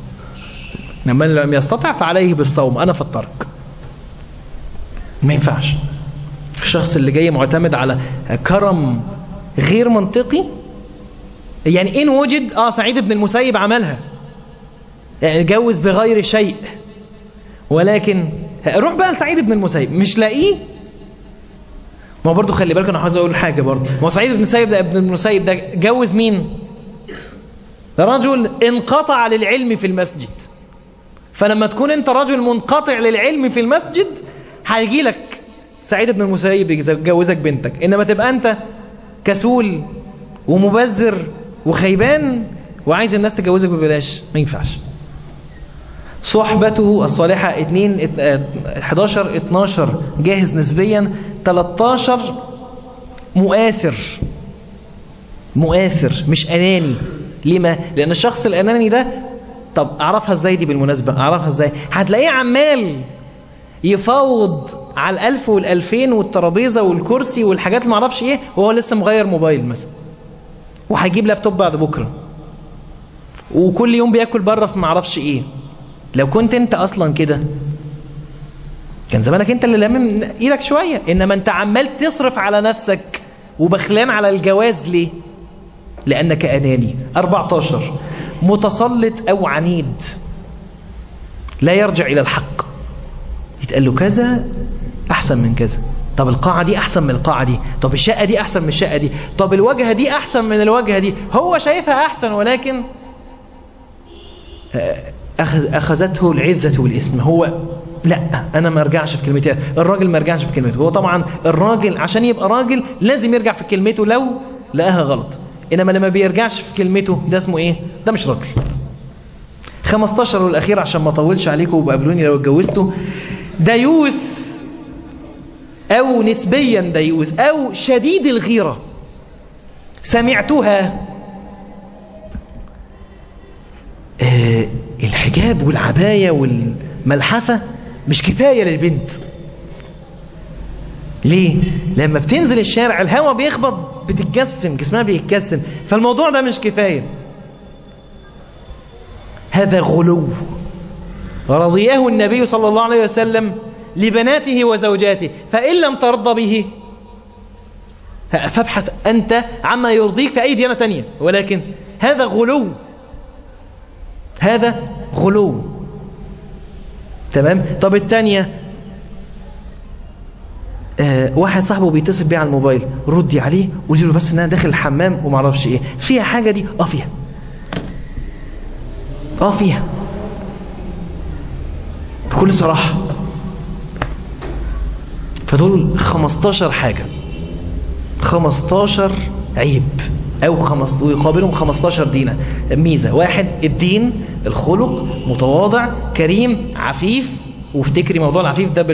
من لم يستطع فعليه بالصوم، انا فطرك. ما ينفعش. الشخص اللي جاي معتمد على كرم غير منطقي، يعني ان وجد سعيد بن المسيب عملها، يعني جوز بغير شيء، ولكن روح بقى لسعيد بن المسيب مش لاقيه. ما برضو خلي بالك، انا عايز اقول حاجه برضو، ما سعيد بن المسيب ده جوز مين؟ رجل انقطع للعلم في المسجد. فلما تكون انت رجل منقطع للعلم في المسجد، هيجي لك سعيد بن المسيب يجوزك بنتك. انما تبقى انت كسول ومبذر وخيبان وعايز الناس تجوزك ببلاش، ما ينفعش. صحبته الصالحة 11 12 جاهز نسبيا. 13 مؤثر مش أناني. لما؟ لأن الشخص الأناني ده، طب أعرفها إزاي دي بالمناسبة؟ أعرفها إزاي؟ هتلاقيه عمال يفاوض على 1000 وال2000 والترابيزة والكرسي والحاجات اللي معرفش إيه، وهو لسه مغير موبايل مثلا، وهيجيب لابتوب بعد بكرة، وكل يوم بياكل بره في معرفش إيه. لو كنت أنت أصلا كده كان زمانك أنت اللي لامم إيدك شوية، إنما أنت عمال تصرف على نفسك وبخلان على الجواز. ليه؟ لأنك أناني. 14 متسلط أو عنيد، لا يرجع إلى الحق. يتقال له كذا أحسن من كذا، طب القاعة دي أحسن من القاعة دي، طب الشقة دي أحسن من الشقة دي، طب الوجهة دي أحسن من الوجهة دي. هو شايفها أحسن، ولكن أخذته العزة والاسم. هو لا، أنا ما أرجعش في كلمتي، الراجل ما أرجعش في كلمته. هو طبعا الراجل عشان يبقى راجل لازم يرجع في كلمته لو لقاها غلط، إنما لما بيرجعش في كلمته ده اسمه إيه؟ ده مش راجل. 15 والأخير عشان ما أطولش عليكم وبقابلوني لو اتجوزتوا. ديوث أو نسبيا ديوث أو شديد الغيرة. سمعتها الحجاب والعباية والملحفة مش كفاية للبنت. ليه؟ لما بتنزل الشارع الهواء بيخبط، بتتجسم، جسمها بيتجسم، فالموضوع ده مش كفاية. هذا غلو رضيه النبي صلى الله عليه وسلم لبناته وزوجاته، فإن لم ترضى به فابحث أنت عما يرضيك في أي ديانة تانية، ولكن هذا غلو، هذا غلو. تمام؟ طب الثانية، واحد صاحبه بيتصل بيه على الموبايل، ردي عليه وقولي له بس ان انا داخل الحمام وما اعرفش ايه، فيها حاجه دي؟ فيها بكل صراحه. فدول 15 حاجه، 15 عيب ويقابلهم 15 دينة ميزة. 1 الدين، الخلق، متواضع، كريم، عفيف. وافتكري موضوع العفيف ده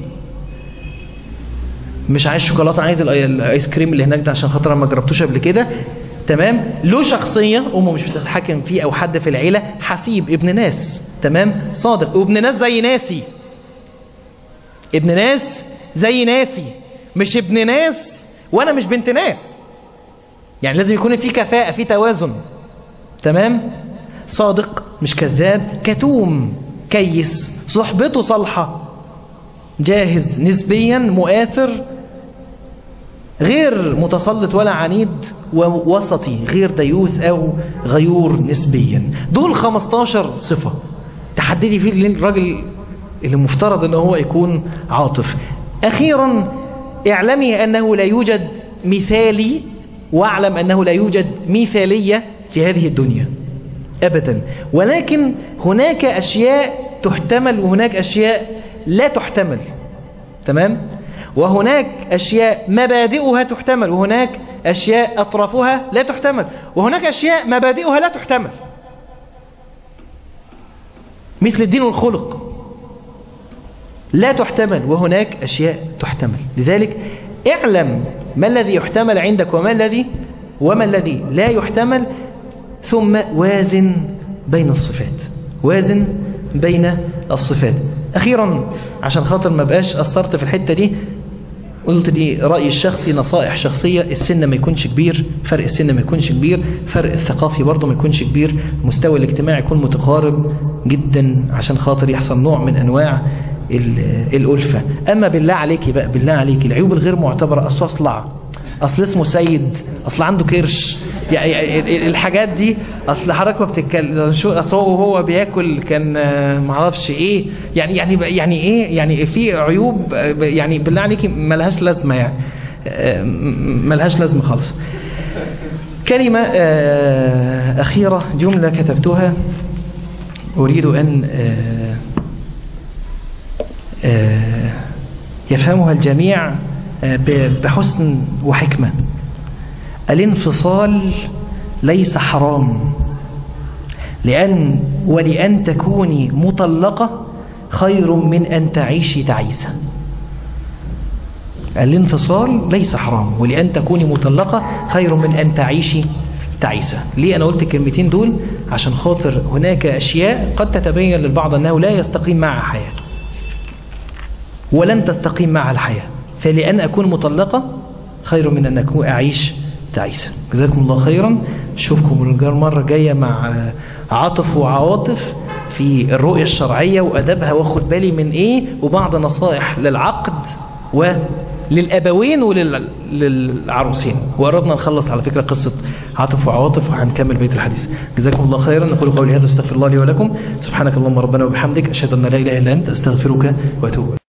مش عايز شوكولاتة، عايز الايس كريم اللي هناك ده عشان خاطر ما جربتوش قبل كده. تمام. له شخصية امه مش بتتحكم فيه او حد في العيلة. حسيب، ابن ناس. تمام. صادق، وابن ناس زي ناسي. ابن ناس زي ناسي، مش ابن ناس وانا مش بنت ناس. يعني لازم يكون في كفاءة، في توازن. تمام. صادق مش كذاب. كتوم كيس. صحبته صالحة. جاهز نسبيا، مؤثر، غير متسلط ولا عنيد، ووسطي، غير ديوث او غيور نسبيا. دول 15 صفة تحددي فيه الراجل اللي مفترض ان هو يكون عاطف. اخيرا اعلمي انه لا يوجد مثالي، واعلم انه لا يوجد مثالية في هذه الدنيا ابدا، ولكن هناك اشياء تحتمل وهناك اشياء لا تحتمل. تمام. وهناك اشياء مبادئها تحتمل، وهناك اشياء اطرافها لا تحتمل، وهناك اشياء مبادئها لا تحتمل، مثل الدين والخلق لا تحتمل، وهناك اشياء تحتمل. لذلك اعلم ما الذي يحتمل عندك وما الذي لا يحتمل، ثم وازن بين الصفات. وازن بين الصفات. اخيرا عشان خاطر ما بقاش اثرت في الحتة دي، قلت دي رأيي الشخصي، نصائح شخصية. السن ما يكونش كبير، فرق السن ما يكونش كبير، فرق الثقافي برضه ما يكونش كبير، المستوى الاجتماعي يكون متقارب جدا عشان خاطر يحصل نوع من انواع الألفة. اما بالله عليك بقى، بالله عليك، العيوب الغير معتبرة، اصل اسمه سيد، اصل عنده كرش، يعني الحاجات دي، اصل حضرتك ما بتتكلم، اصل هو بياكل كان معرفش ايه، يعني ايه، يعني في عيوب، يعني بالله عليك ملهاش لازمه، يعني ملهاش لازمه خالص. كلمه اخيره، جمله كتبتها اريد ان يفهمها الجميع بحسن وحكمة. الانفصال ليس حرام، ولأن تكوني مطلقة خير من أن تعيشي تعيسة. الانفصال ليس حرام، ولأن تكوني مطلقة خير من أن تعيشي تعيسة. ليه أنا قلت الكلمتين دول؟ عشان خاطر هناك أشياء قد تتبين للبعض أنه لا يستقيم معها حياة، ولن تستقيم معها الحياة، فلأن أكون مطلقة خير من أن أكون أعيش تعيسا. جزاكم الله خيرا. أشوفكم المرة الجاية مع عاطف وعواطف في الرؤية الشرعية وأدبها، واخد بالي من إيه، وبعض نصائح للعقد وللأبوين وللعروسين. وقربنا نخلص على فكرة قصة عاطف وعواطف، وهنكمل بيت الحديث. جزاكم الله خيرا. نقول قولي هذا، استغفر الله لي ولكم. سبحانك اللهم ربنا وبحمدك، أشهد أن لا إله إلا أنت، أستغفرك وأتوب.